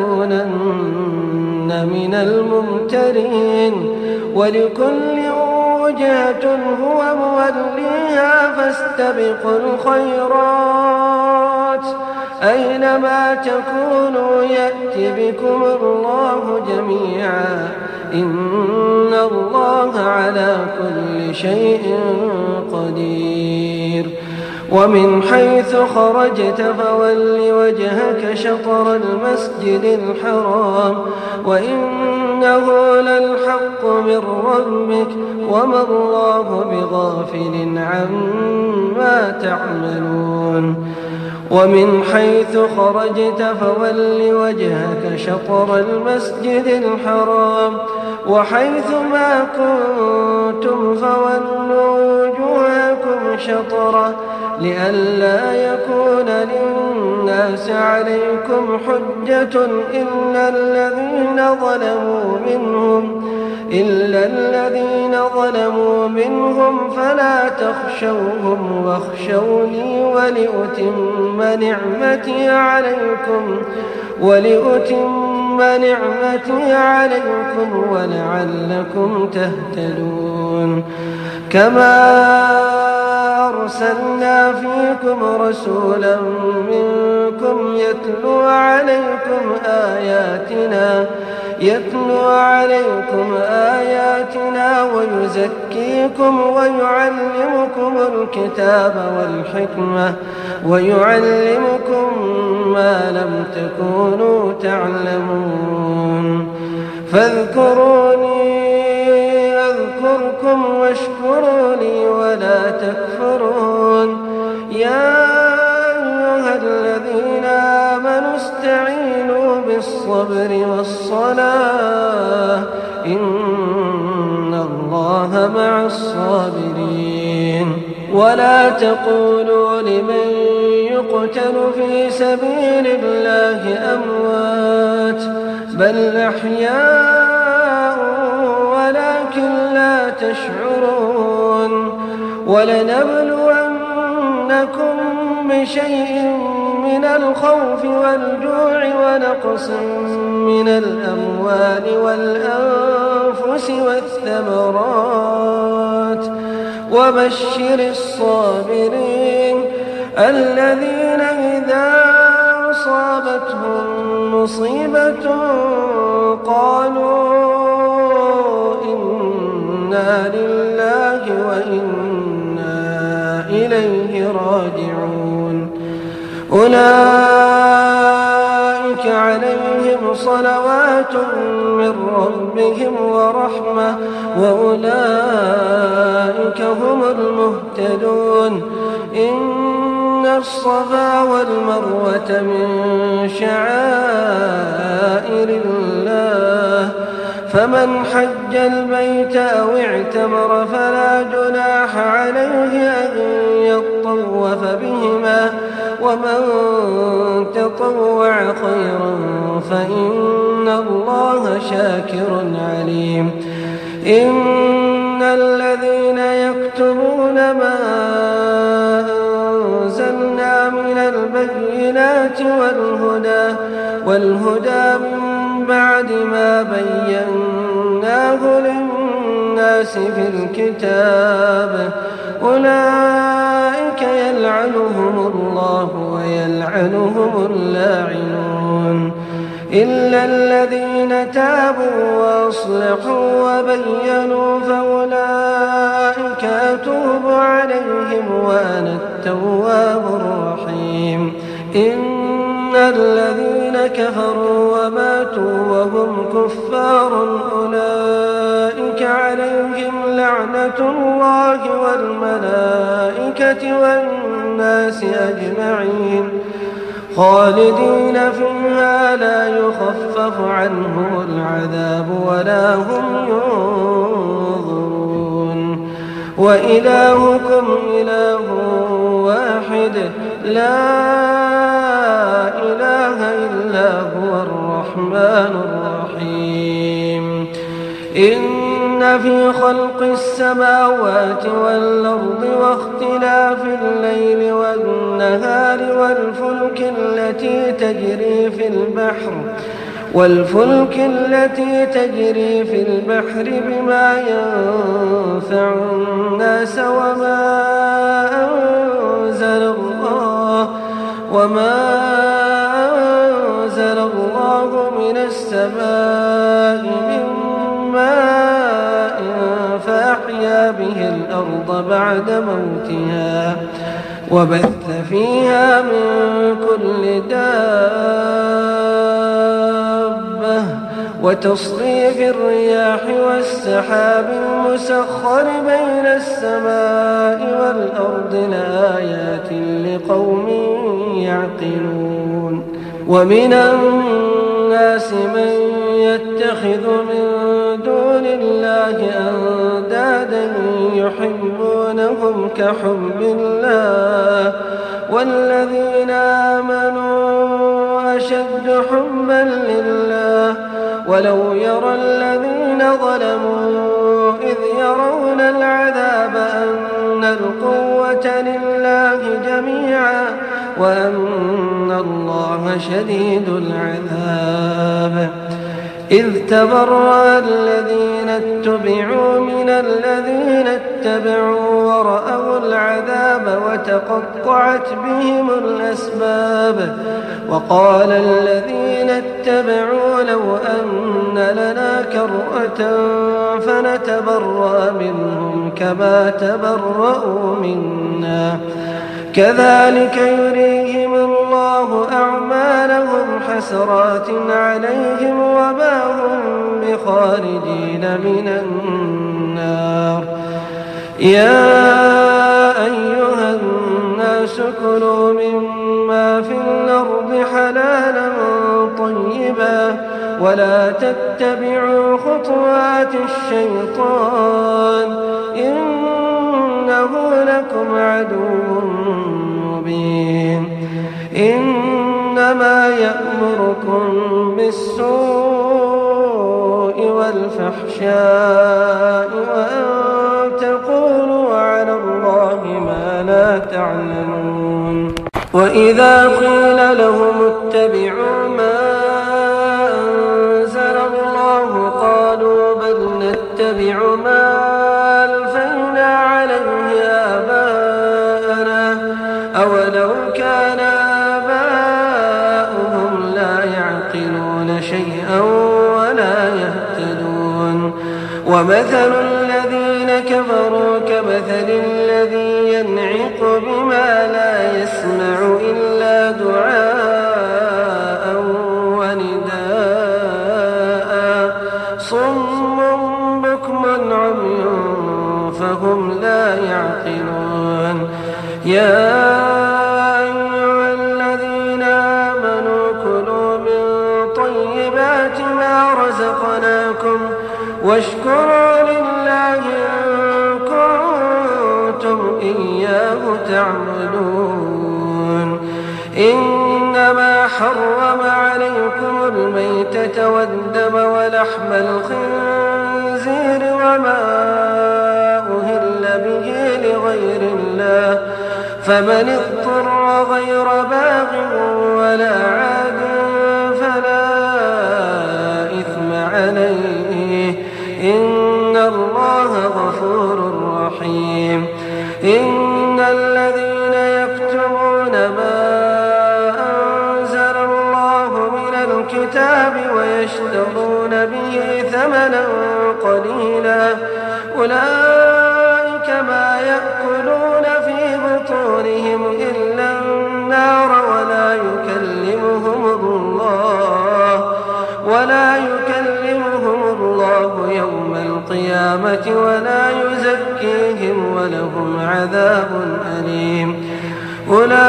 تكونن من الممترين ولكل وجهة هو موليها فاستبقوا الخيرات أينما تكونوا يأت بكم الله جميعا إن الله على كل شيء قدير ومن حيث خرجت فول وجهك شطر المسجد الحرام وإنه للحق من ربك وما الله بغافل عما تعملون ومن حيث خرجت فول وجهك شطر المسجد الحرام وحيث ما كنتم فولوا وجوهكم شطره لئلا يكون للناس عليكم حجة إلا الذين ظلموا منهم إلا الذين ظلموا منهم فلا تخشوهم واخشوني ولأتم نعمتي عليكم ولأتم نعمتي عليكم ولعلكم تهتدون كما أرسلنا فيكم رسولا منكم يتلو عليكم آياتنا يتلو عليكم آياتنا ويزكيكم ويعلمكم الكتاب والحكمة ويعلمكم ما لم تكونوا تعلمون فاذكروني أذكركم واشكروا لي ولا تكفرون يا أيها الذين آمنوا استعينوا بالصبر والصلاة إن الله مع الصابرين ولا تقولوا لمن يقتل في سبيل الله أموات بل أحياء ولكن لا تشعرون ولنبلونكم بشيء من الخوف والجوع ونقص من الأموال والأنفس والثمرات وبشر الصابرين الذين إذا أصابتهم مصيبة قالوا إنا لله وإنا إليه راجعون أولئك عليهم صلوات من ربهم ورحمة وأولئك هم المهتدون إن الصفا والمروة من شعائر الله فمن حج البيت أو اعتمر فلا جناح عليه أن يطوف بهما ومن تطوع خيرا فإن الله شاكر عليم إن الذين يكتمون ما أنزلنا من البينات والهدى والهدى من بعد ما بيناه للناس في الكتاب أولئك يلعنهم الله ويلعنهم اللاعنون إلا الذين تابوا وأصلحوا وبينوا فأولئك أتوب عليهم وأنا التواب الرحيم إن الذين كفروا وماتوا وهم كفار أولئك عليهم لعنة الله والملائكة والناس أجمعين خالدين فيها لا يخفف عنهم العذاب ولا هم ينظرون وإلهكم إله واحد لا إله إلا هو الرحمن الرحيم إن في خلق السماوات والأرض واختلاف الليل والنهار والفلك التي تجري في البحر والفلك التي تجري في البحر بما ينفع الناس وما أنزل الله وما أنزل الله من السماء من ماء فأحيا به الأرض بعد موتها وبث فيها من كل دابة وتصريف الرياح والسحاب المسخر بين السماء والأرض لآيات لقوم يعقلون ومن الناس من يتخذ من دون الله أندادا يحبونهم كحب الله والذين آمنوا أشد حبا لله ولو يرى الذين ظلموا إذ يرون العذاب أن القوة لله جميعا وأن الله شديد العذاب إذ تبرأ الذين اتبعوا من الذين اتبعوا ورأوا العذاب وتقطعت بهم الأسباب وقال الذين اتبعوا لو أن لنا كرة فنتبرأ منهم كما تبرأوا منا كذلك يريهم الله أعمالهم حسرات عليهم وما هم بخارجين من النار يا أيها الناس كلوا مما في الأرض حلالا طيبا ولا تتبعوا خطوات الشيطان إنه لكم عدو مبين إنما يأمركم بالسوء والفحشاء وأن تقولوا على الله ما لا تعلمون وإذا قيل لهم اتبعوا ما أنزل الله قالوا بل نتبع ما ألفينا عليه آباءنا أولو كان آباؤهم لا يعقلون شيئا ولا يهتدون ومثل الذين كفروا كمثل الذي ينعق بما لا يسمع إلا دعاء ونداء صم بكم عمي فهم لا يعقلون يا أيها الذين آمنوا كلوا من طيبات ما رزقناكم واشكروا لله إن كنتم إياه تعبدون إنما حرم عليكم الميتة والدم ولحم الخنزير وما أهل به لغير الله فمن اضطر غير باغ ولا عاد فلا إثم عليه إن الله غفور رحيم إن الذين يكتمون ما أنزل الله من الكتاب ويشترون به ثمنا قليلا أولئك ما يأكلون في بطونهم إلا النار ولا يكلمهم الله ولا يكلمهم الله يوم القيامة ولا يزكيهم يزكيهم ولهم عذاب أليم. أولئك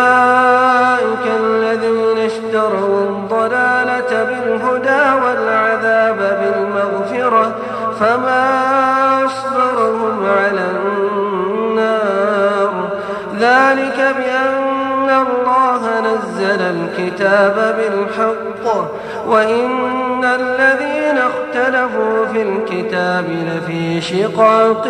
الذين اشتروا الضلالة بالهدى والعذاب بالمغفرة فما أصبرهم على النار. ذلك بأن الله نزل الكتاب بالحق وإن الذين اختلفوا في الكتاب لفي شقاق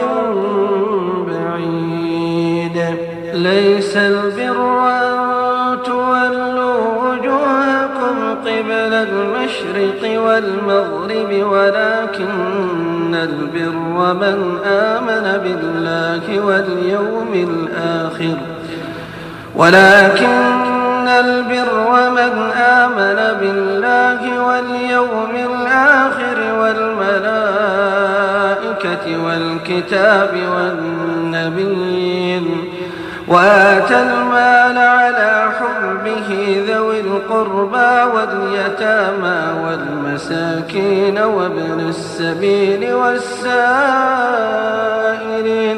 بعيد. ليس البر أن تولوا وجوهكم قبل المشرق والمغرب ولكن البر من آمن بالله واليوم الآخر ولكن البر من آمن بالله واليوم الآخر والملائكة والكتاب والنبيين وآتى المال على حبه ذوي القربى واليتامى والمساكين وابن السبيل والسائلين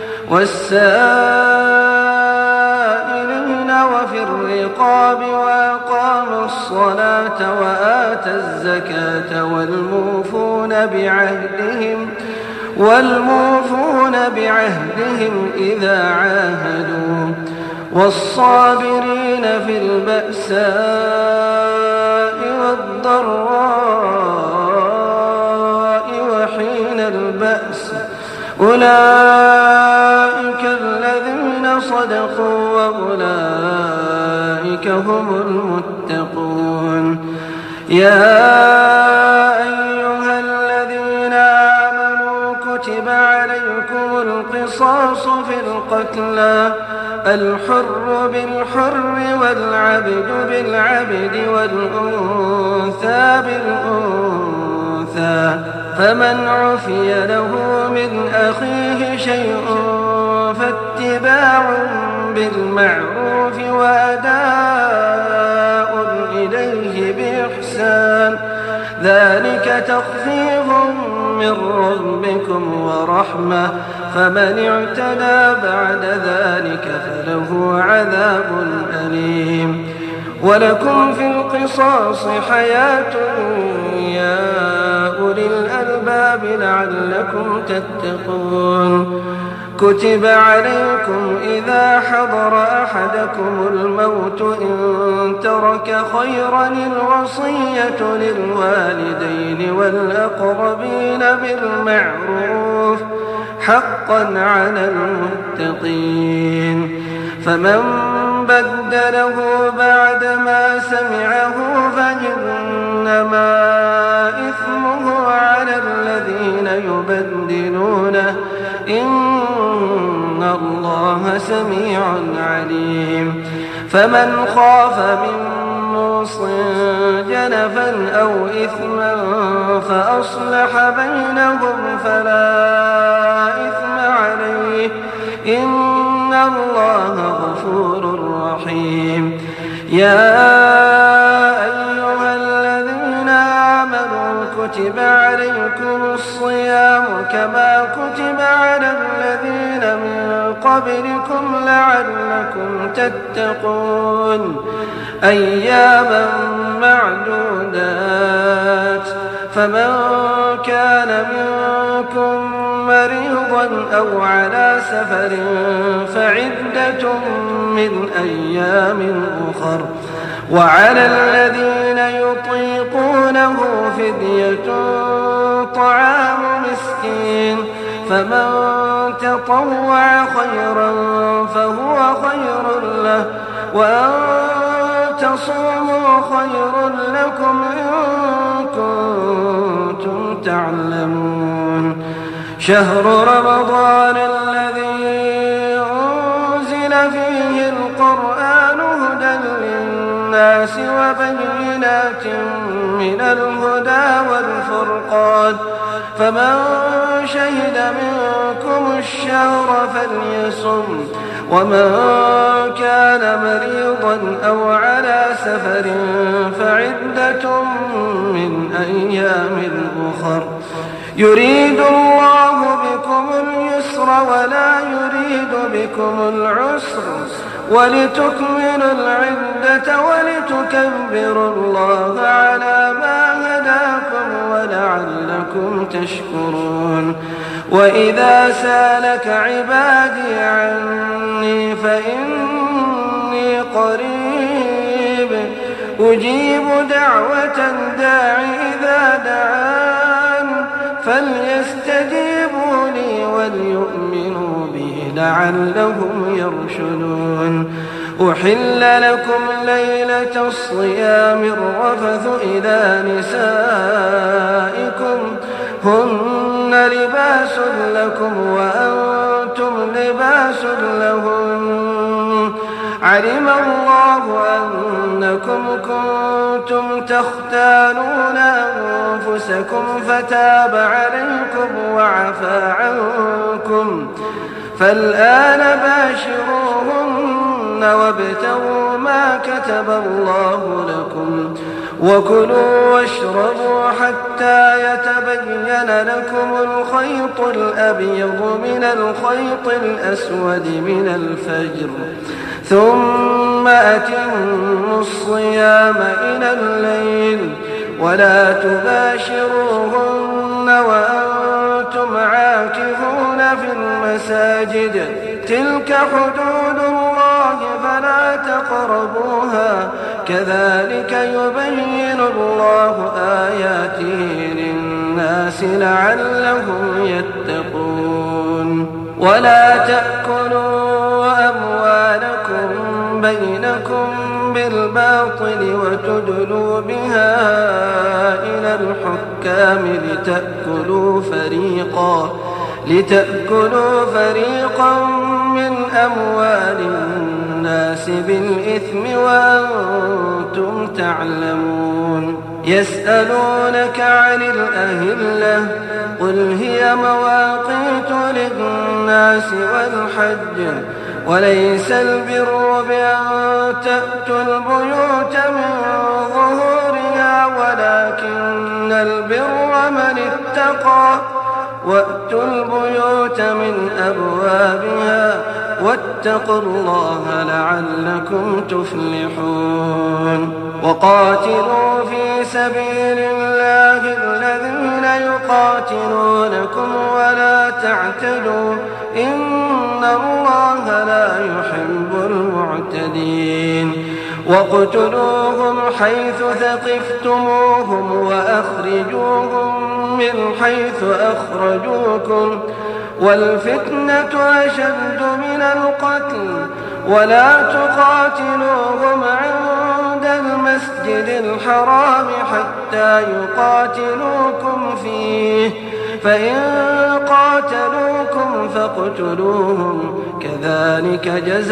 والسائلين وفي الرقاب وأقام الصلاة وآتى الزكاة والموفون بعهدهم والموفون بعهدهم إذا عاهدوا والصابرين في البأساء والضراء وحين البأس. أولئك الذين صدقوا وأولئك هم المتقون. يا أيها الذين آمنوا كتب عليكم القصاص في القتلى الحر بالحر والعبد بالعبد والأنثى بالأنثى فمن عفي له من أخيه شيء فاتباع بالمعروف وأداء إليه بإحسان ذلك تخفيف من ربكم ورحمة فمن اعتدى بعد ذلك فله عذاب أليم. ولكم في القصاص حياة يا أولي الألباب لعلكم تتقون. كتب عليكم إذا حضر أحدكم الموت إن ترك خيرا الوصية للوالدين والأقربين بالمعروف حقا على المتقين. فمن بدله بعدما سمعه فإنما إثمه على الذين يبدلونه إن الله سميع عليم. فمن خاف من موص جنفا أو إثما فأصلح بينهم فلا إثم عليه إن الله غفور رحيم. يا أيها الذين آمنوا كتب عليكم الصيام كما كتب على الذين من قبلكم لعلكم تتقون أياما معدودات. فمن كان منكم مريضا أو على سفر فعدة من أيام أخر وعلى الذين يطيقونه فدية طعام مسكين فمن تطوع خيرا فهو خير له وأن تصوموا خير لكم إن كنتم تعلمون. شهر رمضان الذي أنزل فيه القرآن هدى للناس وبينات من الهدى والفرقان فمن شهد منكم الشهر فليصم ومن كان مريضا أو على سفر فعدة من أيام أخر يريد الله بكم اليسر ولا يريد بكم العسر ولتكملوا العدة ولتكبروا الله على ما هداكم ولعلكم تشكرون. وإذا سالك عبادي عني فإني قريب أجيب دعوة الداع إذا دعان فليستجيبوا لي وليؤمنوا بي لعلهم يرشدون. أحل لكم ليلة الصيام الرفث إلى نسائكم هن لباس لكم وأنتم لباس لهم علم الله أنكم كنتم تختانون أنفسكم فتاب عليكم وعفى عنكم فالآن باشروهن وابتغوا ما كتب الله لكم وكلوا واشربوا حتى يتبين لكم الخيط الأبيض من الخيط الأسود من الفجر ثم أتموا الصيام إلى الليل ولا تباشروهن وأنتم عاكفون في المساجد تلك حدود الله فلا تقربوها كذلك يبين الله آياته للناس لعلهم يتقون. ولا تأكلوا أموالكم بينكم بالباطل وتدلوا بها إلى الحكام لتأكلوا فريقا لتأكلوا فريقا من أموال الناس بالإثم وأنتم تعلمون. يسألونك عن الأهلة قل هي مواقيت للناس والحج وليس البر بأن تأتوا البيوت من ظهورها ولكن البر من اتقى وأتوا البيوت من أبوابها واتقوا الله لعلكم تفلحون. وقاتلوا في سبيل الله الذين يقاتلونكم ولا تعتدوا إن الله لا يحب المعتدين. واقتلوهم حيث ثقفتموهم وأخرجوهم من حيث أخرجوكم والفتنة أشد من القتل ولا تقاتلوهم عند المسجد الحرام حتى يقاتلوكم فيه فإن قاتلوكم فاقتلوهم كذلك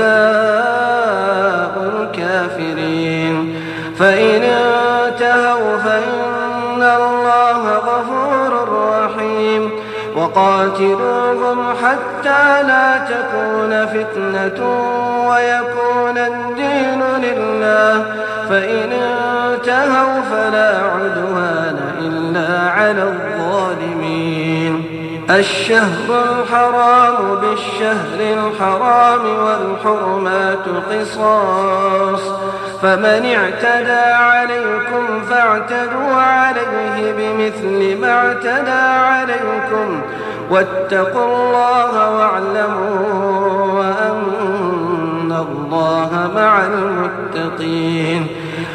جزاء الكافرين. فإن انتهوا فإن الله غفور رحيم. وقاتلوهم حتى لا تكون فتنة ويكون الدين لله فإن انتهوا فلا عدوان إلا على الظالمين. الشهر الحرام بالشهر الحرام والحرمات قصاص فمن اعتدى عليكم فاعتدوا عليه بمثل ما اعتدى عليكم واتقوا الله واعلموا أن الله مع المتقين.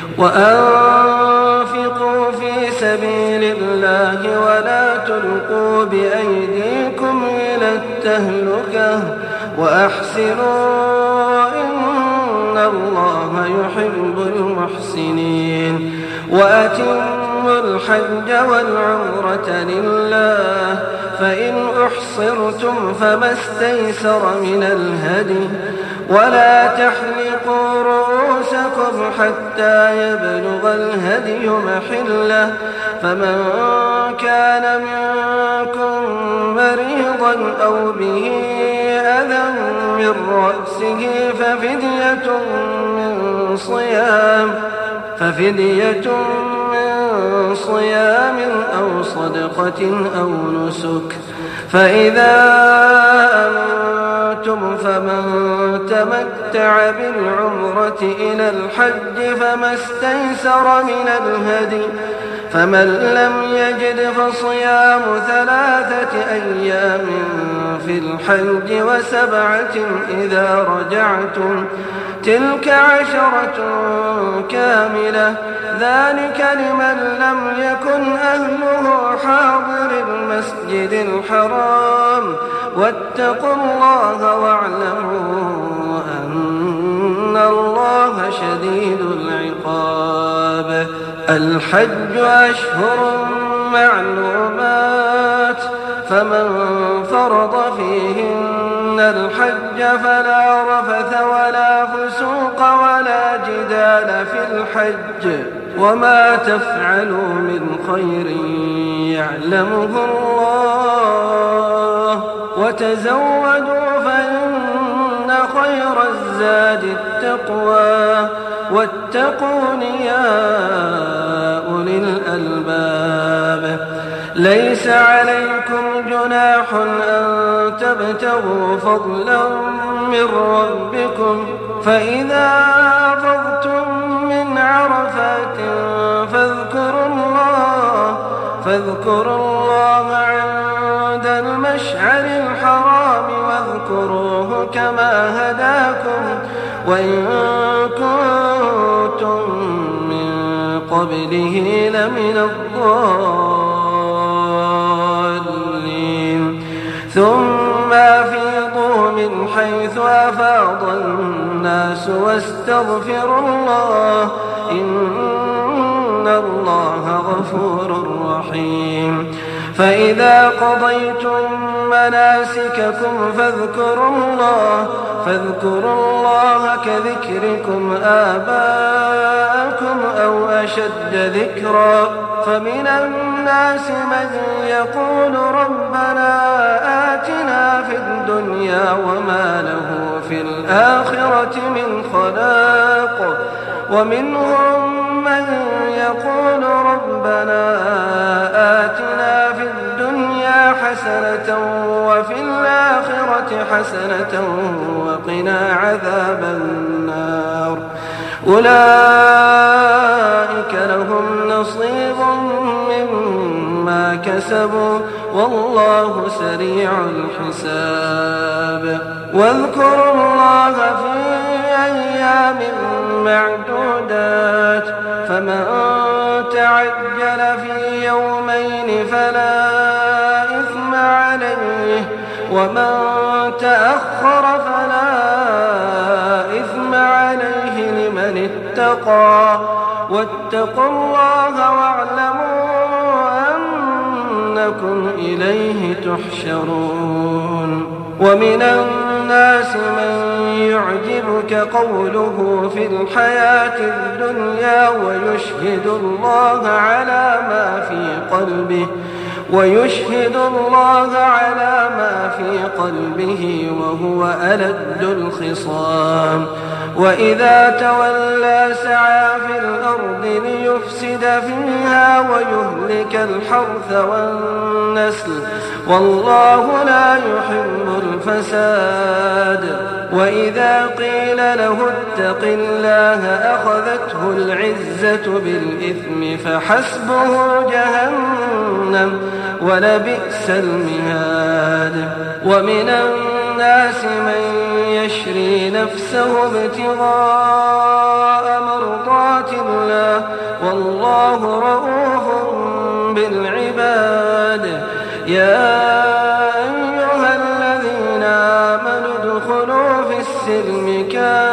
وأنفقوا في سبيل الله ولا تلقوا بأيديكم إلى التهلكة وأحسنوا إن الله يحب المحسنين. وأتموا الحج والعمرة لله فإن أحصرتم فما استيسر من الهدي ولا تحلقوا رؤوسكم حتى يبلغ الهدي محله فمن كان منكم مريضا أو به أذى من رأسه ففدية من صيام ففدية من صيام أو صدقة أو نسك. فإذا أنتم فمن تمتع بالعمرة إلى الحج فما استيسر من الهدي، فمن لم يجد فصيام ثلاثة أيام في الحج وسبعة إذا رجعتم، تلك عشرة كاملة، ذلك لمن لم يكن أهله حاضر المسجد الحرام. واتقوا الله واعلموا أن الله شديد العقاب. الحج أشهر معلومات، فمن فرض فيهن الحج فلا رفث ولا فسوق ولا جدال في الحج، وما تفعلوا من خير يعلمه الله، وتزودوا فإن خير الزاد التقوى، واتقون يا أولي الألباب. ليس عليكم جناح أن تبتغوا فضلا من ربكم، فإذا أفضتم من عرفات فاذكروا الله فاذكروا الله عند المشعر الحرام واذكروه كما هداكم وإن كنتم من قبله لمن الضالين. ثم أفيضوا من حيث أفاض الناس واستغفروا الله إن الله غفور رحيم. فإذا قضيتم مناسككم فاذكروا الله فاذكروا الله كذكركم آباءكم أو أشد ذكرا. فمن الناس من يقول ربنا آتنا في الدنيا وما له في الآخرة من خلاق، ومنهم من يقول ربنا آتنا في الدنيا حسنة وفي الآخرة حسنة وقنا عذاب النار. أولئك لهم نصيب مما كسبوا والله سريع الحساب. واذكروا الله في أيام معدودات، فمن تعجل في يومين فلا إثم عليه، ومن تأخر فلا إثم عليه لمن اتقى. واتقوا الله واعلموا أنكم إليه تحشرون. ومن الناس من يعجبك قوله في الحياة الدنيا ويشهد الله على ما في قلبه ويشهد الله على ما في قلبه وهو ألد الخصام. وإذا تولى سعى في الأرض ليفسد فيها ويهلك الحرث والنسل والله لا يحب الفساد. وإذا قيل له اتق الله أخذته العزة بالإثم فحسبه جهنم ولبئس المهاد. ومن الناس من يشري نفسه ابتغاء مرضات الله والله رؤوف بالعباد. يا أيها الذين آمنوا ادخلوا في السلم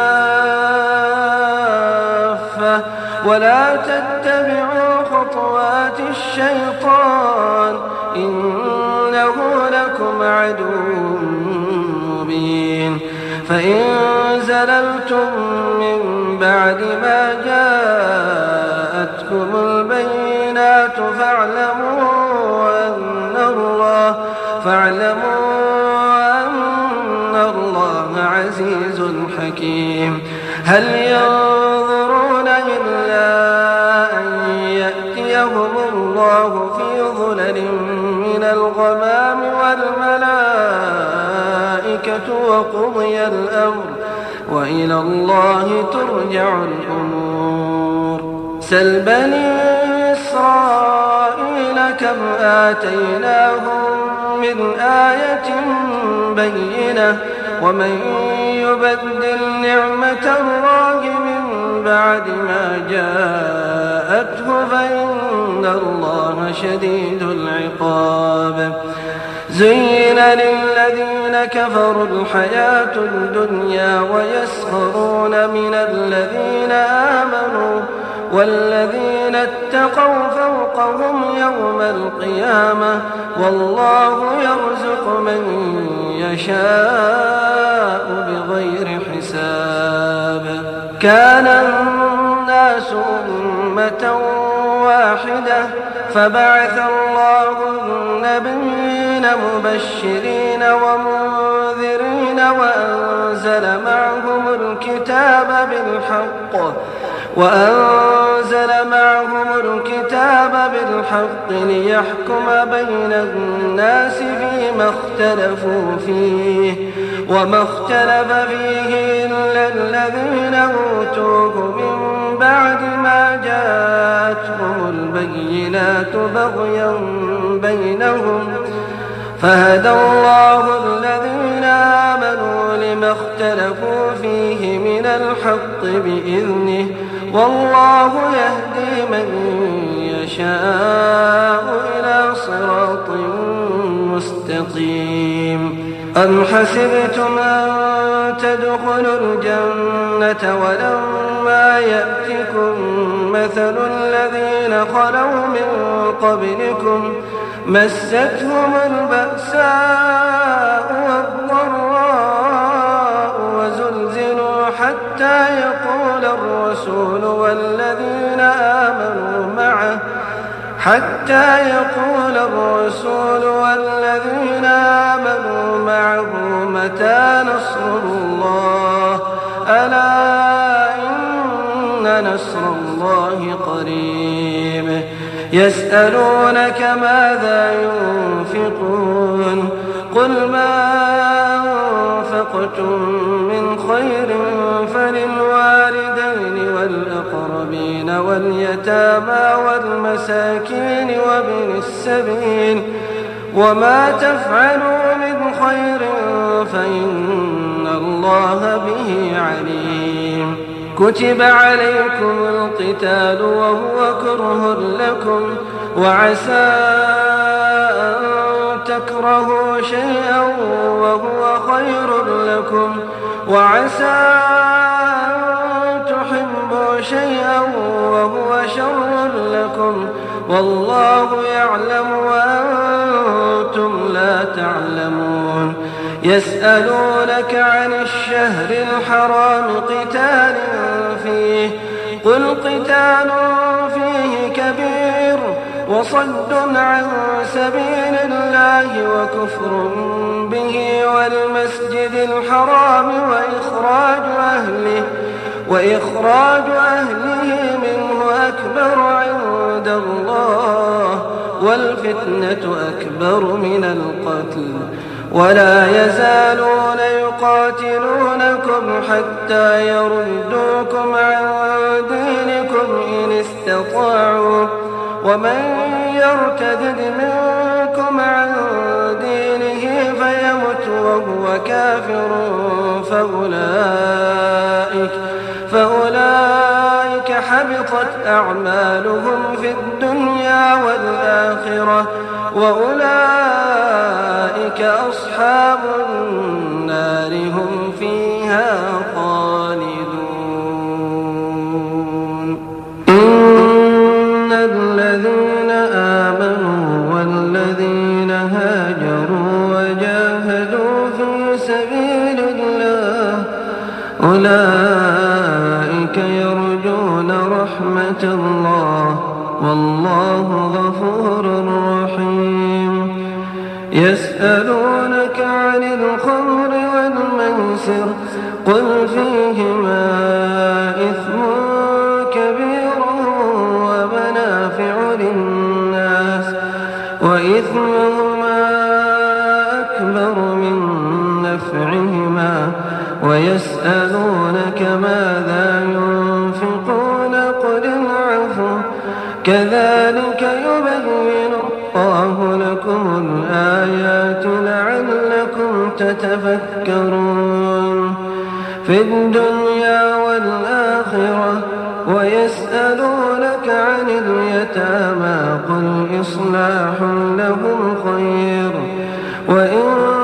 كافة ولا تتبعوا خطوات الشيطان إنه لكم عدو مبين. فإن زللتم من بعد ما جاءتكم البينات فاعلموا أن الله فاعلموا أن الله عزيز حكيم. هل ينظرون إلا أن يأتيهم الفتنة وقضي الأمر وإلى الله ترجع الأمور. سل بني إسرائيل كم آتيناهم من آية بينة ومن يبدل نعمة الله من بعد ما جاءته فإن الله شديد العقاب. زين للذين كفروا الحياة الدنيا ويسخرون من الذين آمنوا والذين اتقوا فوقهم يوم القيامة والله يرزق من يشاء بغير حساب. كان الناس أمة واحدة فبعث الله النبيين مبشرين ومنذرين وأنزل معهم الكتاب بالحق وأنزل معهم الكتاب بالحق ليحكم بين الناس فيما اختلفوا فيه وما اختلف فيه إلا الذين أوتوه من بعد ما جاءتهم البينات بغيا بينهم فهدى الله الذين آمنوا لما اختلفوا فيه من الحق بإذنه والله يهدي من يشاء إلى صراط مستقيم. أم حسبتم أن تدخلوا الجنة ولما يأتكم مثل الذين خلوا من قبلكم مستهم البأساء والضراء وزلزلوا حتى يقول الرسول والذين آمنوا معه حتى يقول الرسول والذين آمنوا معه متى نصر الله ألا إن نصر الله قريب. يسألونك ماذا ينفقون قل ما أنفقتم من خير فللوالدين والأقربين واليتامى والمساكين وابن السبيل وما تفعلوا من خير فإن الله به عليم. كتب عليكم القتال وهو كره لكم وعسى أن تكرهوا شيئا وهو خير لكم وعسى أن تحبوا شيئا وهو شر لكم والله يعلم وأنتم لا تعلمون. يسألونك عن الشهر الحرام قتال فيه قل قتال فيه كبير وصد عن سبيل الله وكفر به والمسجد الحرام وإخراج أهله وإخراج أهله منه أكبر عند الله والفتنة أكبر من القتل. ولا يزالون يقاتلونكم حتى يردوكم عن دينكم إن استطاعوا ومن يرتد منكم عن دينه فيمت وهو كافر فأولئك, فأولئك حبطت أعمالهم في الدنيا والآخرة وأولئك أصحاب النار هم فيها خالدون. إن الذين آمنوا والذين هاجروا وجاهدوا في سبيل الله أولئك يرجون رحمة الله والله غفور رحيم. يسألونك عن الخمر والميسر قل فيهما إثم كبير ومنافع للناس وإثمهما أكبر من نفعهما كذلك يبين الله لكم الآيات لعلكم تتفكرون في الدنيا والآخرة. ويسألونك عن اليتامى قل إصلاح لهم خير وإن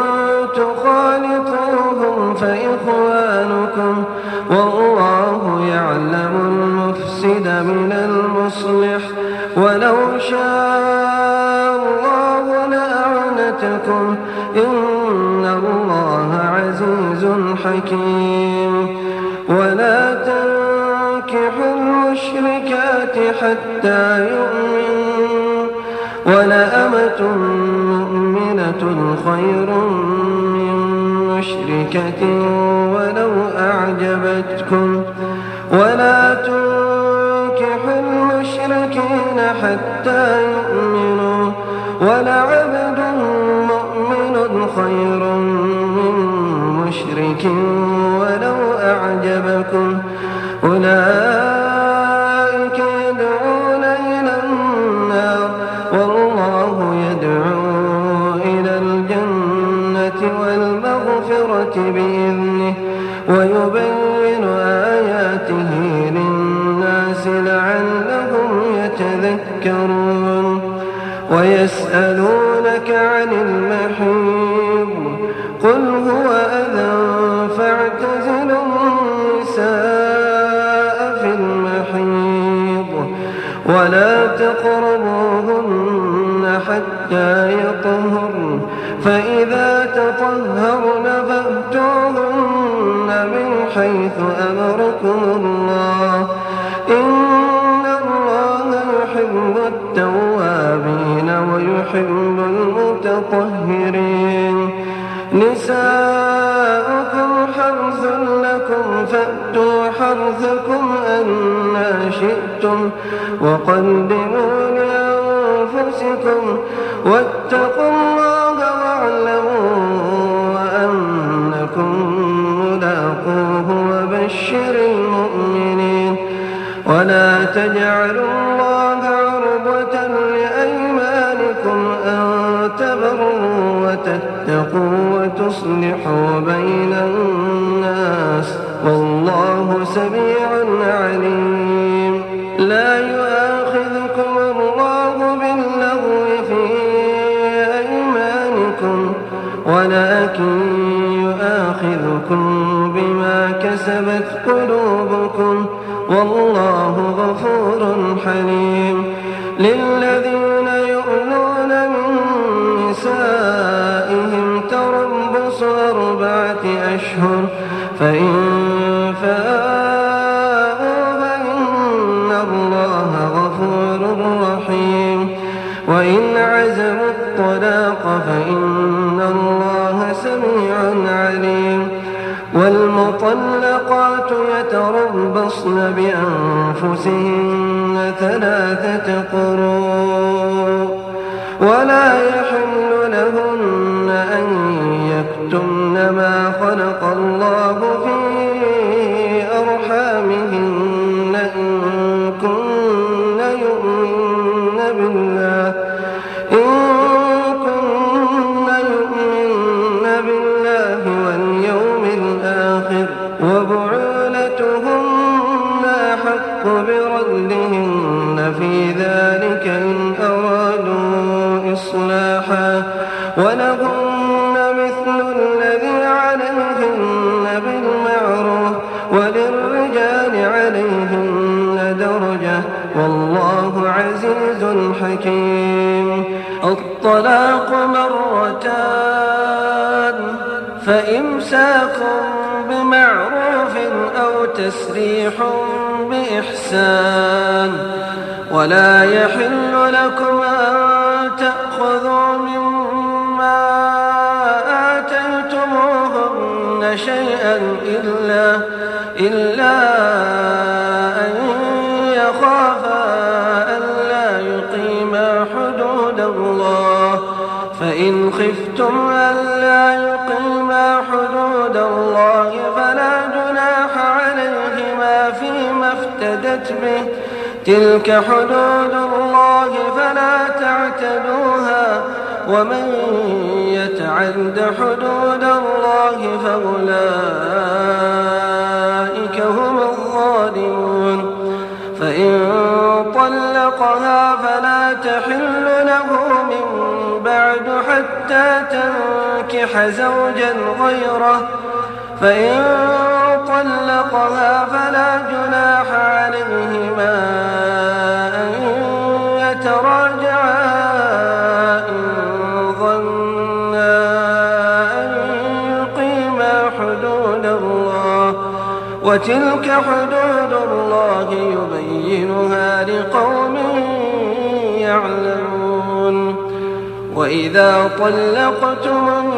تخالطوهم فإخوانكم والله يعلم المفسد من المصلح ولو شاء الله لأعنتكم إن الله عزيز حكيم. ولا تنكحوا المشركات حتى يؤمنوا ولأمة مؤمنة خير من مشركة ولو أعجبتكم. ولا تنكحوا المشركين حتى يؤمنوا ولعبد مؤمن خير من مشرك ولو أعجبكم. أولئك يدعون إلى النار والله يدعو إلى الجنة والمغفرة بإذنه ويبين آياته للناس لعلهم يتذكرون. ويسألونك عن المحيض قل هو أذى فاعتزلوا النساء في المحيض ولا تقربوهن حتى يطهرن فإذا تطهرن فأتوهن من حيث أمركم الله إن الله يحب التوابين ويحب المتطهرين. نساؤكم حرث لكم فأتوا حرثكم أنى شئتم وقدموا لأنفسكم واتقوا الله واعلموا أنكم ملاقوه وبشر المؤمنين. ولا تجعلوا الله عرضة لأيمانكم أن تبروا وتتقوا وتصلحوا بين الناس والله سميع عليم. لا يؤاخذكم الله باللغو في أيمانكم ولكن يؤاخذكم بما كسبت قلوبكم والله غفور حليم. للذين يؤلون من نسائهم تربص أربعة أشهر فإن فاءوا فإن الله غفور رحيم. وإن عزموا الطلاق فإن الله سميع عليم. والمطلقات يتربصن بأنفسهن ثلاثة قروء ولا يحل لهن أن يكتمن ما خلق الله في أرحامهن إن كن يؤمن بالله إن كن يؤمن بالله واليوم الآخر وبعولتهن أحق بردهن في ذلك إن أرادوا إصلاحا ولهن مثل الذي عليهن بالمعروف وللرجال عليهن درجة والله عزيز حكيم. الطلاق مرتان فإمساك بمعروف أو تسريح بإحسان. ولا يحل لكم أن تأخذوا مما آتيتموهن شيئا إلا, إلا أن يخافا ألا يقيما حدود الله فإن خفتم ألا يقيما حدود الله فلا جناح عليهما فيما افتدت به تلك حدود الله فلا تعتدوها ومن يتعد حدود الله فأولئك هم الظالمون فإن طلقها فلا تحل له من بعد حتى تنكح زوجا غيره فإن طلقها فلا جناح عليهما أن يتراجعا إن ظنا أن يقيما حدود الله وتلك حدود الله يبينها لقوم يعلمون وإذا طلقتم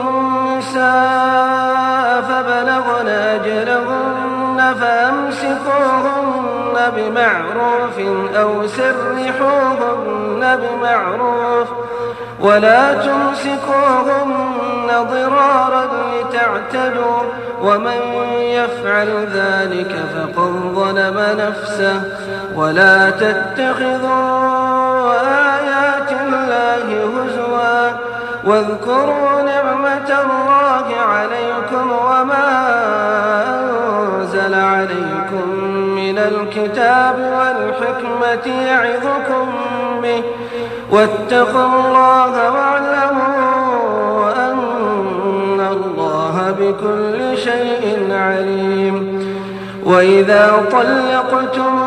النساء فبلغن أجلهن فأمسكوهن بمعروف أو سرحوهن بمعروف ولا تمسكوهن ضرارا لتعتدوا ومن يفعل ذلك فقد ظلم نفسه ولا تتخذوا آيات الله هزوا واذكروا نعمة الله عليكم وما أنزل عليكم من الكتاب والحكمة يعظكم به واتقوا الله واعلموا أن الله بكل شيء عليم وإذا طلقتم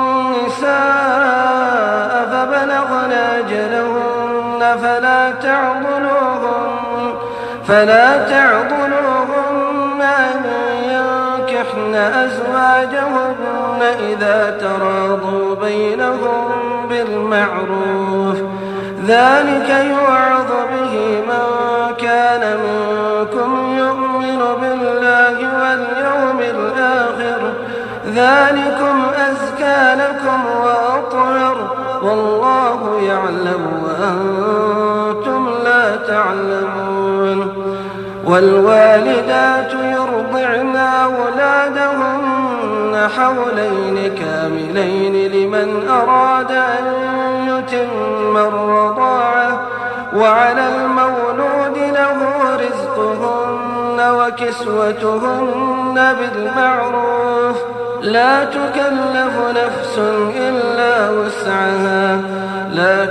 النساء فبلغن أجلهن فلا تعضلوهن فلا تعضلوهن أن ينكحن أزواجهن إذا تراضوا بينهم بالمعروف ذلك يوعظ به من كان منكم يؤمن بالله واليوم الآخر ذلكم أزكى لكم وأطهر والله يعلم وأنتم لا تعلمون والوالدات يرضعن أولادهن حولين كاملين لمن أراد أن يتم الرضاعة وعلى المولود له رزقهن وكسوتهن بالمعروف لا تكلف نفس إلا وسعها لا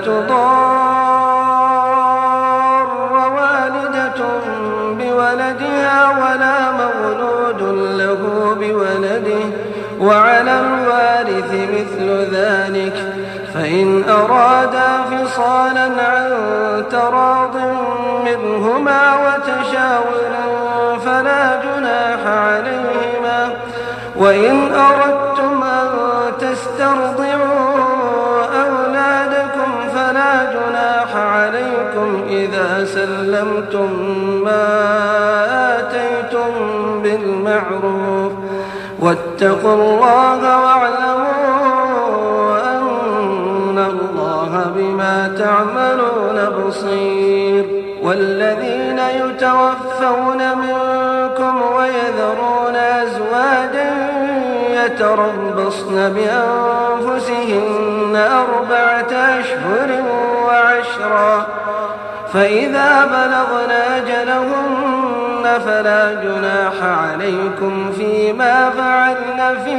تضار والدة بولدها ولا مولود له بولده وعلى الوارث مثل ذلك فإن أرادا فصالا عن تراض منهما وتشاور فلا جناح عليهما وإن أردتم أن تسترضعوا أولادكم فلا جناح عليكم إذا سلمتم ما آتيتم بالمعروف واتقوا الله واعلموا أن الله بما تعملون بصير والذين يتوفون منكم ويذرون أزواجا يتربصن بأنفسهن أربعة أشهر وعشرا فإذا بلغن أجلهن فلا جناح عليكم فيما فعلن في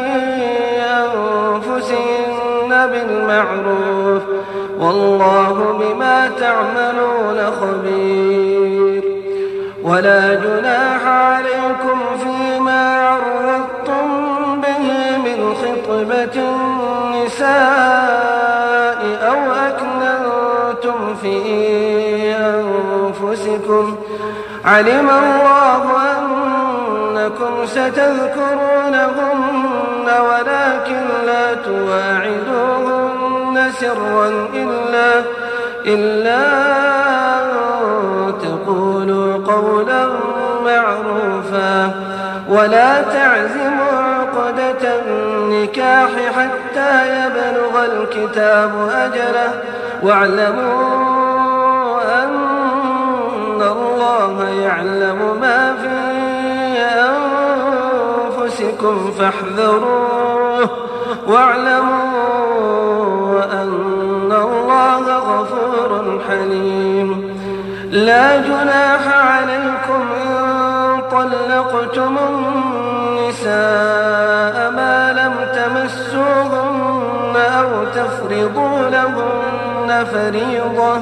أنفسهن بالمعروف والله بما تعملون خبير ولا جناح عليكم فيما عرضتم به من خطبة النساء أو أكننتم في أنفسكم علم الله أنكم ستذكرونهن ولكن لا تواعدوهن سرا إلا, إلا أن تقولوا قولا معروفا ولا تعزموا عقدة النكاح حتى يبلغ الكتاب أجله واعلموا أن الله يعلم ما في أنفسكم فاحذروه واعلموا لا جناح عليكم إن طلقتم النساء ما لم تمسوهن أو تفرضوا لهن فريضة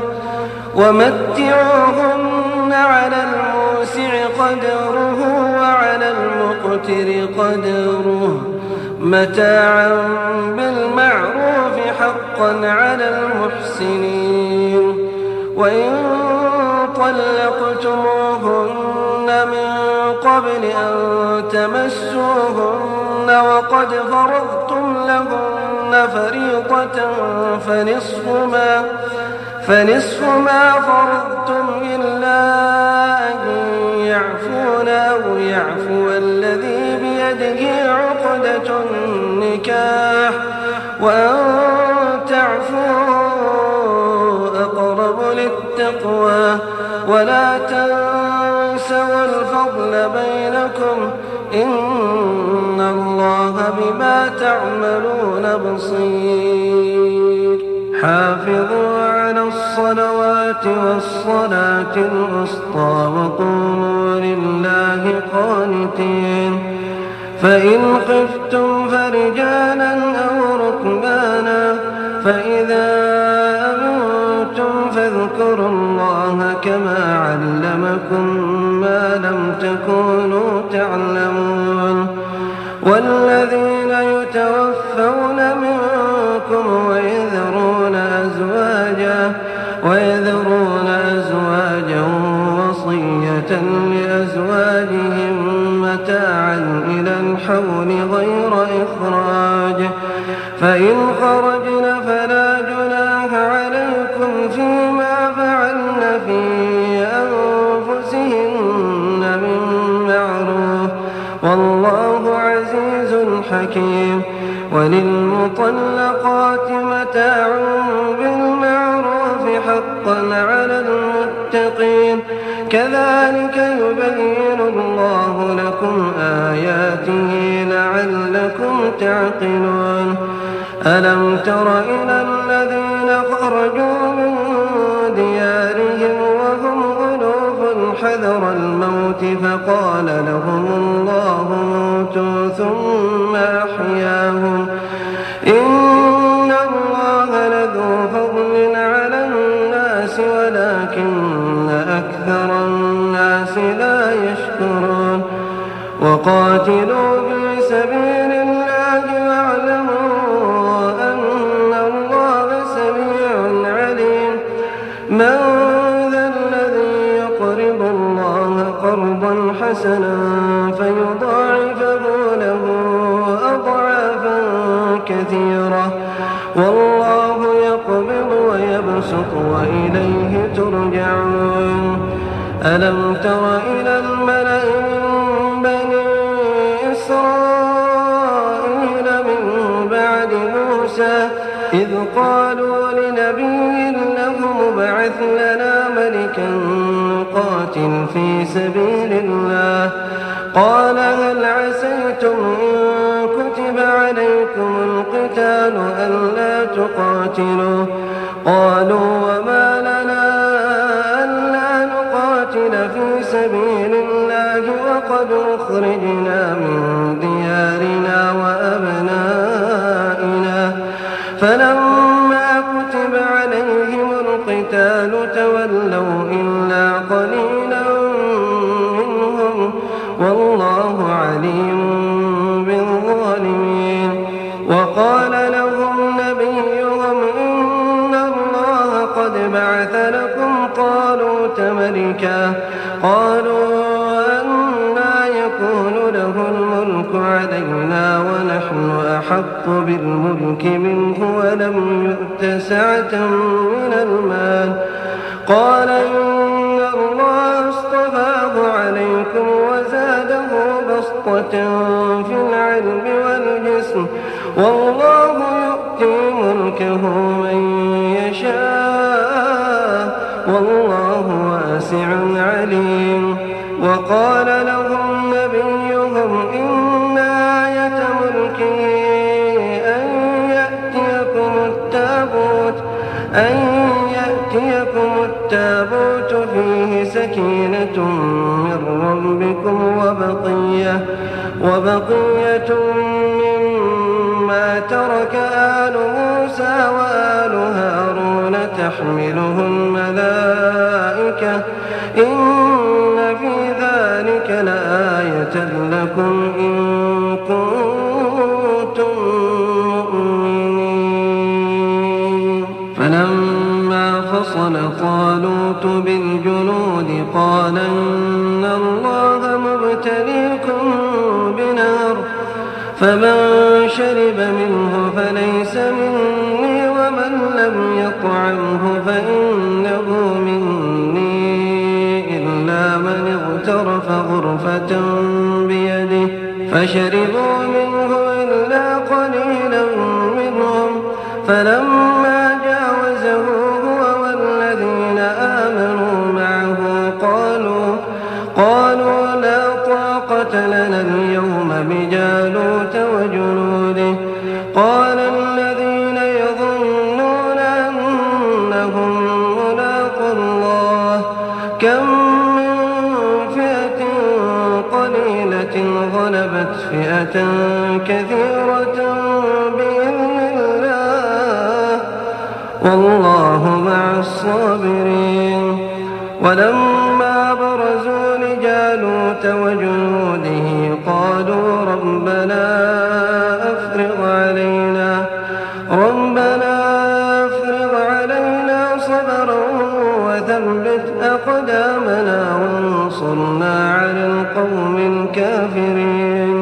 ومتعوهن على الموسع قدره وعلى المقتر قدره متاعا بالمعروف حقا على المحسنين. وإن طلقتموهن من قبل أن تمسوهن وقد فرضتم لهن فريضة فنصف ما فنصف ما فرضتم إلا أن يعفون أو يعفو الذي بيده عقدة النكاح وأن تعفوا أقرب للتقوى ولا تنسوا الفضل بينكم إن الله بما تعملون بصير. حافظوا على الصلوات والصلاة الوسطى وقوموا لله قانتين. فإن خفتم فرجالا أو ركبانا فإذا أمنتم فاذكروا الله كما علمكم ما لم تكونوا تعلمون. والذين يتوفون منكم ويذرون أزواجا ويذرون أزواجا وصية لأزواجهم متاعا إلى الحول غير إخراج فإن خرجن فلا جناح عليكم فيما فعلن في أنفسهن من معروف والله عزيز حكيم. وللمطلقات متاع بالمعروف حقا على المتقين كذلك يبين الله لكم آياته لعلكم تعقلون. ألم تر إلى الذين خرجوا من ديارهم وهم ألوف حذر الموت فقال لهم الله موتوا ثم أحياهم إن الله لذو فضل على الناس ولكن أكثر الناس لا يشكرون. وقاتلوا في سبيل الله واعلموا أن الله سميع عليم. من ذا الذي يقرض الله قرضا حسنا فيضاعفه له أضعافا كثيرة والله يقبض ويبسط وإليه ترجعون. ألم تر إلى الملأ من بني إسرائيل من بعد موسى إذ قالوا لنبي له ابعث لنا ملكا نقاتل في سبيل الله قال هل عسيتم إن كتب عليكم القتال ألا تقاتلوا قالوا وما لنا ألا نقاتل في سبيل الله وقد أخرجنا من ديارنا وأبنائنا فلما كتب عليهم القتال تولوا إلا قليلا منهم والله عليم بالظالمين. وقال لهم نبيهم إن الله قد بعث لكم طالوت ملكا قالوا أنى يكون له الملك علينا ونحن أحق بالملك منه ولم يؤت سعة من المال قال إن الله اصطفاه عليكم وزاده بسطة في العلم والجسم والله يؤتي ملكه من يشاء والله واسع عليم. وقال لهم نبيهم إن آية ملكه أن يأتيكم التابوت أن يأتيكم يأتيكم التابوت فيه سكينة من ربكم وبقية, وبقية مما ترك آل موسى وآل هارون تحمله الملائكة إن في ذلك لآية لكم إن كنتم مؤمنين. فلما فصل طالوت بالجنود قال إن الله مبتليكم بنهر فمن شرب منه فليس مني ومن لم يطعمه فإنه مني إلا من اغترف غرفة بيده فشربوا منه إلا قليلا منهم. فلما جاوزه هو والذين آمنوا معه قالوا, قالوا لا طاقة لنا اليوم بجالوت وجنوده. قال الذين يظنون أنهم ملاقو الله كم من فئة قليلة غلبت فئة كثيرة بإذن الله والله مع الصابرين. ولما برزوا لجالوت وجنوده قالوا ربنا أفرغ علينا ربنا أفرغ علينا صبرا وثبت أقدامنا وانصرنا على القوم الكافرين.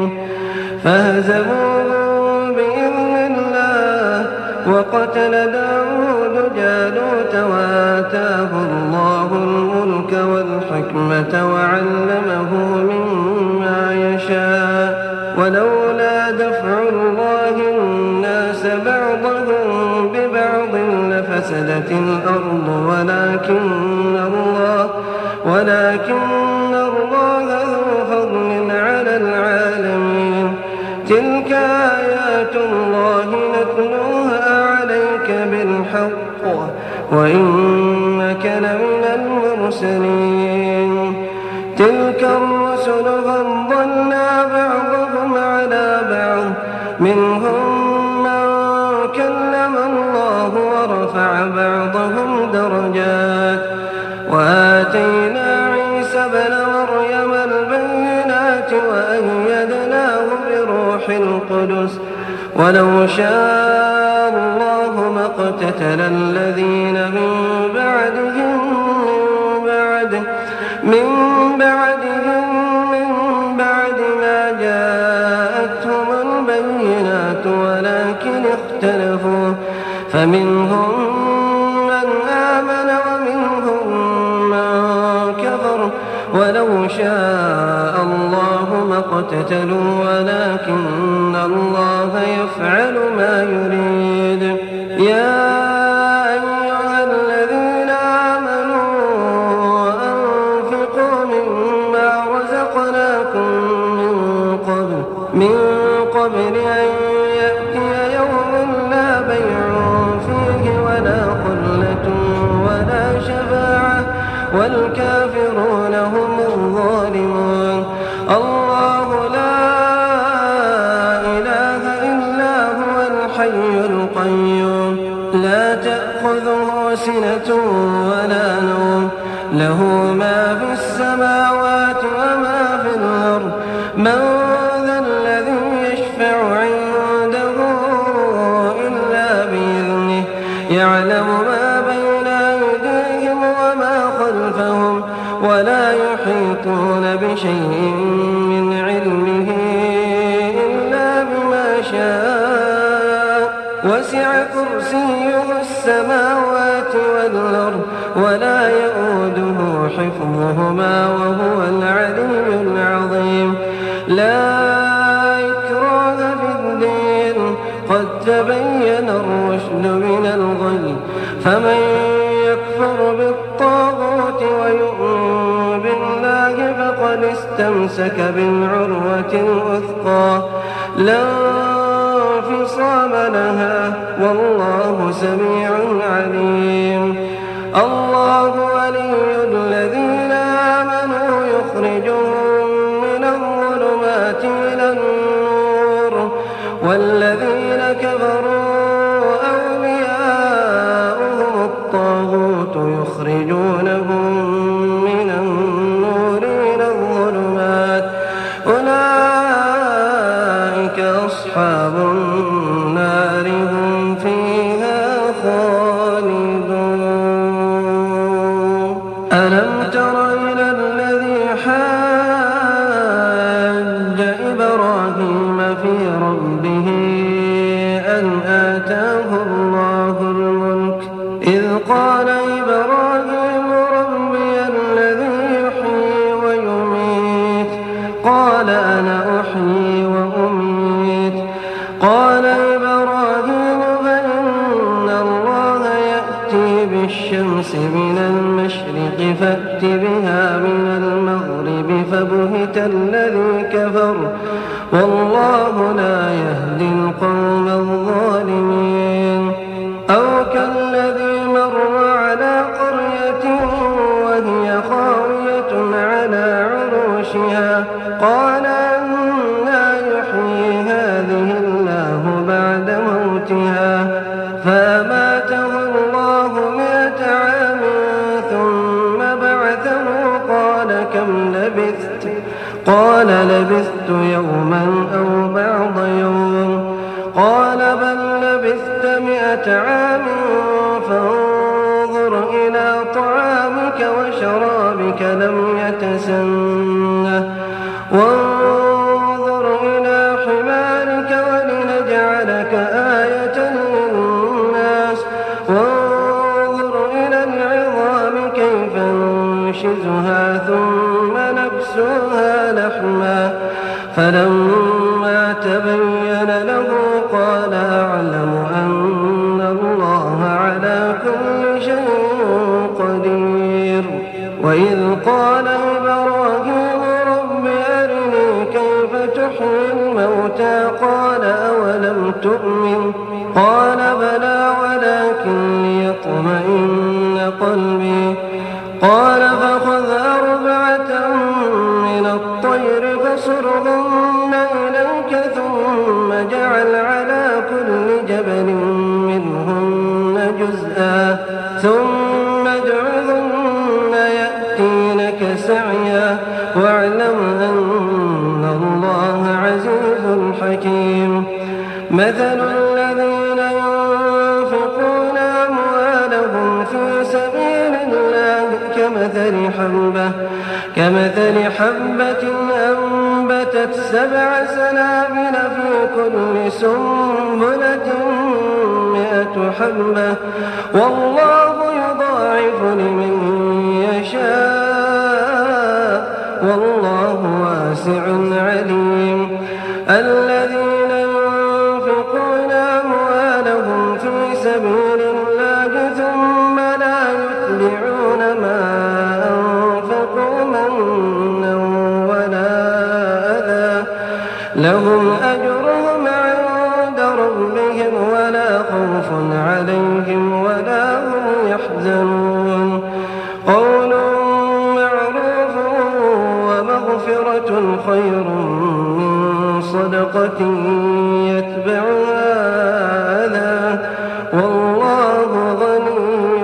فهزموهم بإذن الله وقتل داود جالوت وآتاه الله الملك والحكمة وعلمه مما يشاء ولولا دفع الله الناس بعضهم ببعض لفسدت الأرض ولكن الله ولكن الله ذو فضل على العالمين. تلك آيات الله نتلوها عليك بالحق وإنك لمن المرسلين. تلك الرسل فضلنا بعضهم على بعض منهم من كلم الله ورفع بعضهم درجات وآتينا عيسى ابن مريم البينات وأيدناه بروح القدس ولو شاء الله ما اقتتل الذين من بعدهم من بعد من بعدهم من بعد ما جاءتهم البينات ولكن اختلفوا فمنهم من آمن ومنهم من كفر ولو شاء الله ما اقتتلوا ولكن الله يفعل ما يريد. يا أيها الذين آمنوا أنفقوا مما رزقناكم من قبل من قبل أن يأتي يوم لا بيع فيه ولا خلة ولا شفاعة والكافرون هم الظالمون. الله لا إله إلا هو الحي القيوم لا تأخذه سنة ولا نوم له ما في السماوات وما في الأرض. من ذا الذي يشفع عنده إلا بإذنه يعلم ما بين أيديهم وما خلفهم ولا يحيطون بشيء من علمه إلا بما شاء وسع كرسيه السماوات والأرض ولا يؤوده حفظهما وهو العلي العظيم. لا إكراه في الدين قد تبين الرشد من الغي فمن يكفر بالطاغوت ويؤمن بالله فقد استمسك بالعروة الوثقى لا انفصام لها والله سميع عليم. الله ولي الذين آمنوا يخرجهم من الظلمات إلى النور والذين كفروا أولياؤهم الطاغوت يخرجونهم من النور إلى الظلمات أولئك أصحاب النار هم فيها خالدون. ألم تر إلى الذي حاج إبراهيم في ربه أن آتاه الله الملك إذ قال إبراهيم ربي الذي يحيي ويميت قال أنا أحيي وأميت قال إبراهيم فإن الله يأتي بالشمس من المشرق فأت بها من المغرب فبهت الذي كفر والله لا يهدي القوم الظالمين. أو كالذي مر على قرية وهي خاوية على عروشها قال أنى يحيي هذه الله بعد موتها فأماته الله مئة عام ثم بعثه قال كم لبثت قال لبثت يوما أو بعض يوم قال بل لبثت مئة عام فانظر إلى طعامك وشرابك لم يتسنه وانظر إلى حمارك ولنجعلك آية للناس وانظر إلى العظام كيف ننشزها ثم نكسوها لحما فلما تبين له قال أعلم أن الله على كل شيء قدير. وإذ قال إبراهيم رب أرني كيف تحيي الموتى قال أولم تؤمن قال بلى ولكن ليطمئن قلبي قال فخذ أربعة من الطير فصرهن إليك ثم اجعل على كل جبل منهن جزءا ثم ادعهن يأتينك سعيا واعلم أن الله عزيز حكيم. مثل الذين ينفقون أموالهم في سبيل الله كمثل حبة كمثل حبة أنبتت سبع سنابل في كل سنبلة مئة حبة والله يضاعف لمن يشاء والله واسع عليم. الذين ينفقون أموالهم في سبيل الله ثم لا يتبعون ما أنفقوا منا ولا أذى لهم أجرهم عند ربهم ولا خوف عليهم ولا هم يحزنون. قول معروف ومغفرة خير من صدقة يتبعها أذى والله غني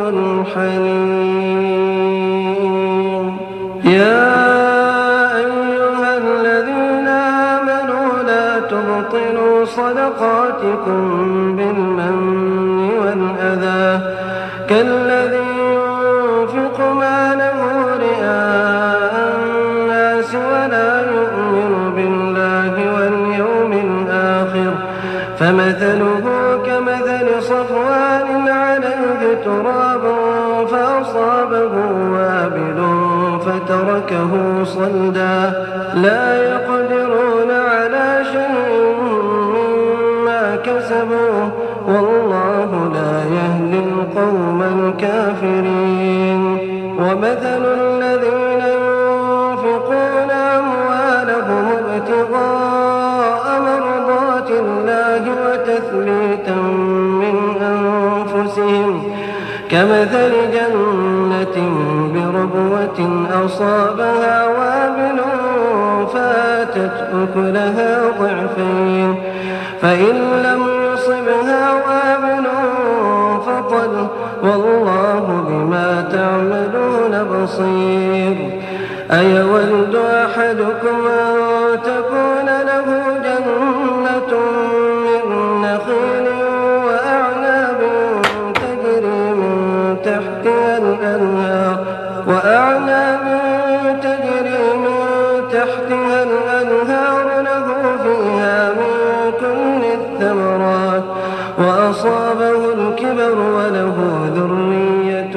حليم. يا أيها الذين آمنوا لا تبطلوا صدقاتكم بالمن والأذى كالذي ينفق ماله رئاء الناس ولا يؤمن بالله واليوم الآخر فمثله كمثل صفوان عليه تراب فأصابه وابل فتركه صلدا لا يقدرون على شيء مما كسبوا والله لا يهدي القوم الكافرين. ومثل الذين ينفقون أموالهم ابتغاء مرضات الله وتثبيتا من أنفسهم كمثل جنة بربوة أصابها وابل فآتت أكلها ضعفين فإن لم يصبها وابل فطل والله بما تعملون بصير أيود أحدكم أن تكون له جنة من نخيل وأعناب تجري من تحتها الأنهار وأعناب تجري من تحتها الأنهار له فيها من كل الثمرات وأصابه الكبر وله ذرية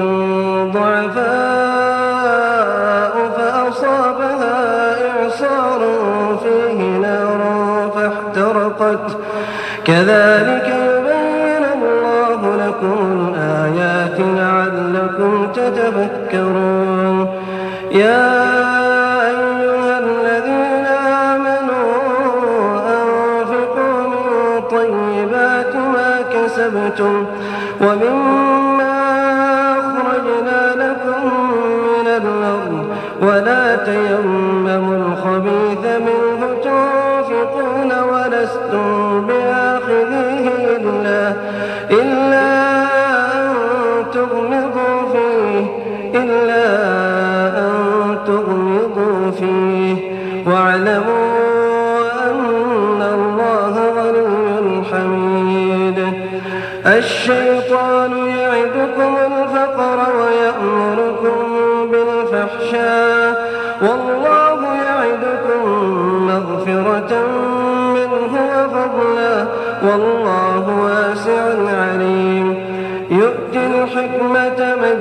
ضعفاء فأصابها إعصار فيه نار فاحترقت كذلك يبين الله لكم الآيات لعلكم تتفكرون يا أيها الذين آمنوا أنفقوا من طيبات ما كسبتم ومما أخرجنا لكم من الأرض ولا تيمموا الخبيث منه تنفقون ولستم بآخذيه إلا, إلا أن تغمضوا فيه إلا أن تغمضوا فيه واعلموا أن الله غني حميد الشيطان يعدكم الفقر ويأمركم بالفحشاء والله يعدكم مغفرة منه وفضلا والله واسع عليم يؤتي الحكمة من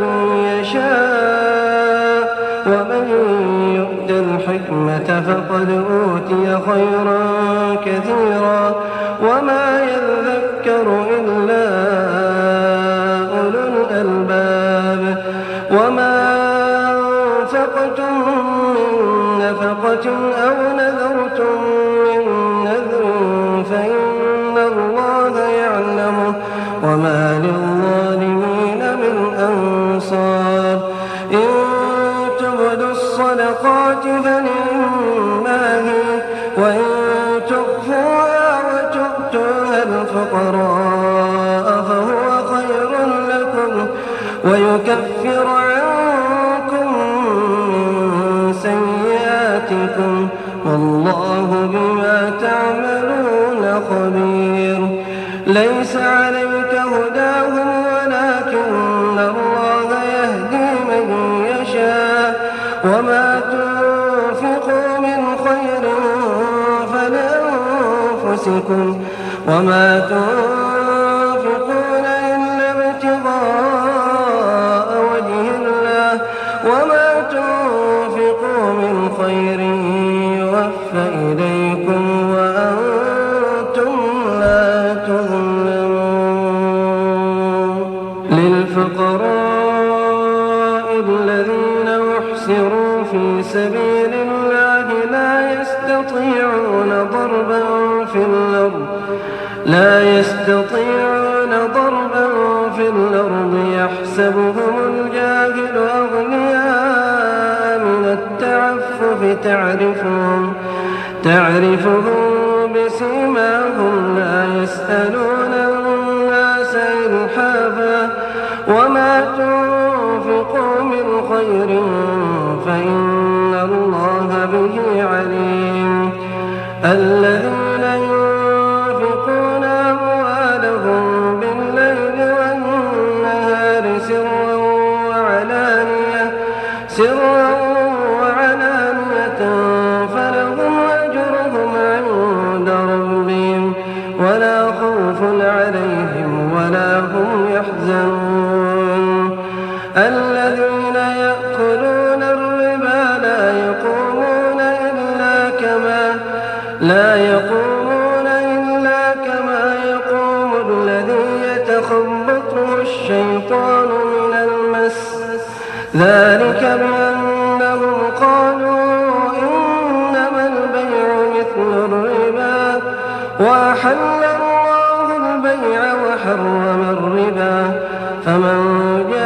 يشاء ومن يؤت الحكمة فقد أوتي خيرا كثيرا وما يذكر إلا أولو الألباب وما أنفقتم من نفقة أو نذرتم من نذر فإن الله يعلمه وما للظالمين من أنصار إن تبدوا الصدقات فنعما هي وإن تخفوها وتؤتوها الفقراء فهو خير لكم ويكفر عنكم من سيئاتكم والله بما تعملون خبير ليس عليك هداهم ولكن الله يهدي من يشاء وما تنفقوا من خير فلأنفسكم وما تنفقون إلا ابتغاء وجه الله وما تنفقوا من خير يوفى إليكم وأنتم لا تظلمون للفقراء الذين أحصروا في سبيل الله لا يستطيعون ضربا في الأرض لا يستطيعون ضربا في الأرض يحسبهم الجاهل أغنياء من التعفف تعرفهم تعرفهم بسيماهم لا يسألون الناس إلحافا وما تنفقوا من خير فإن الله به عليم الذين ينفقون أموالهم بالليل والنهار سرا وعلانية سرا وعلانية فلهم أجرهم عند ربهم ولا خوف عليهم ولا هم يحزنون الذين يأكلون الربا لا يقومون إلا كما لا يقومون إلا كما يقوم الذي يتخبطه الشيطان من المس ذلك بأنهم قالوا إنما البيع مثل الربا وأحل الله البيع وحرم الربا فمن جاء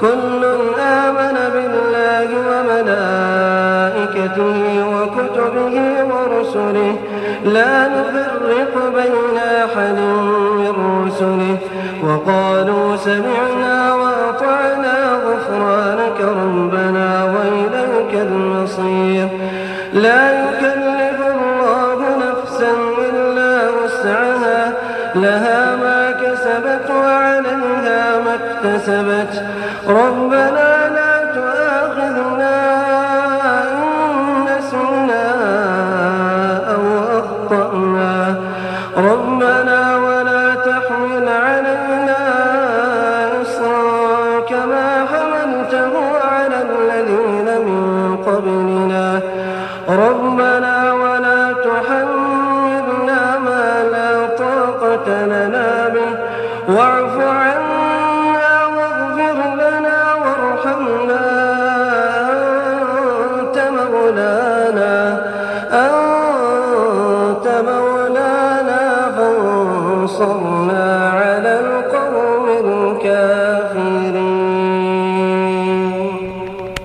كل آمن بالله وملائكته وكتبه ورسله لا نفرق بين أحد من رسله وقالوا سمعنا وأطعنا غفرانك ربنا وإليك المصير لا يكلف الله نفسا إلا وسعها لها ما كسبت وعليها ما اكتسبت ربنا لا تؤاخذنا إن نسينا أو أخطأنا ربنا ولا تحمل علينا إصرا كما حملته على الذين من قبلنا ربنا ولا تحملنا ما لا طاقة لنا به واعف عنا واغفر لنا وارحمنا أنت مولانا أنت مولانا فانصرنا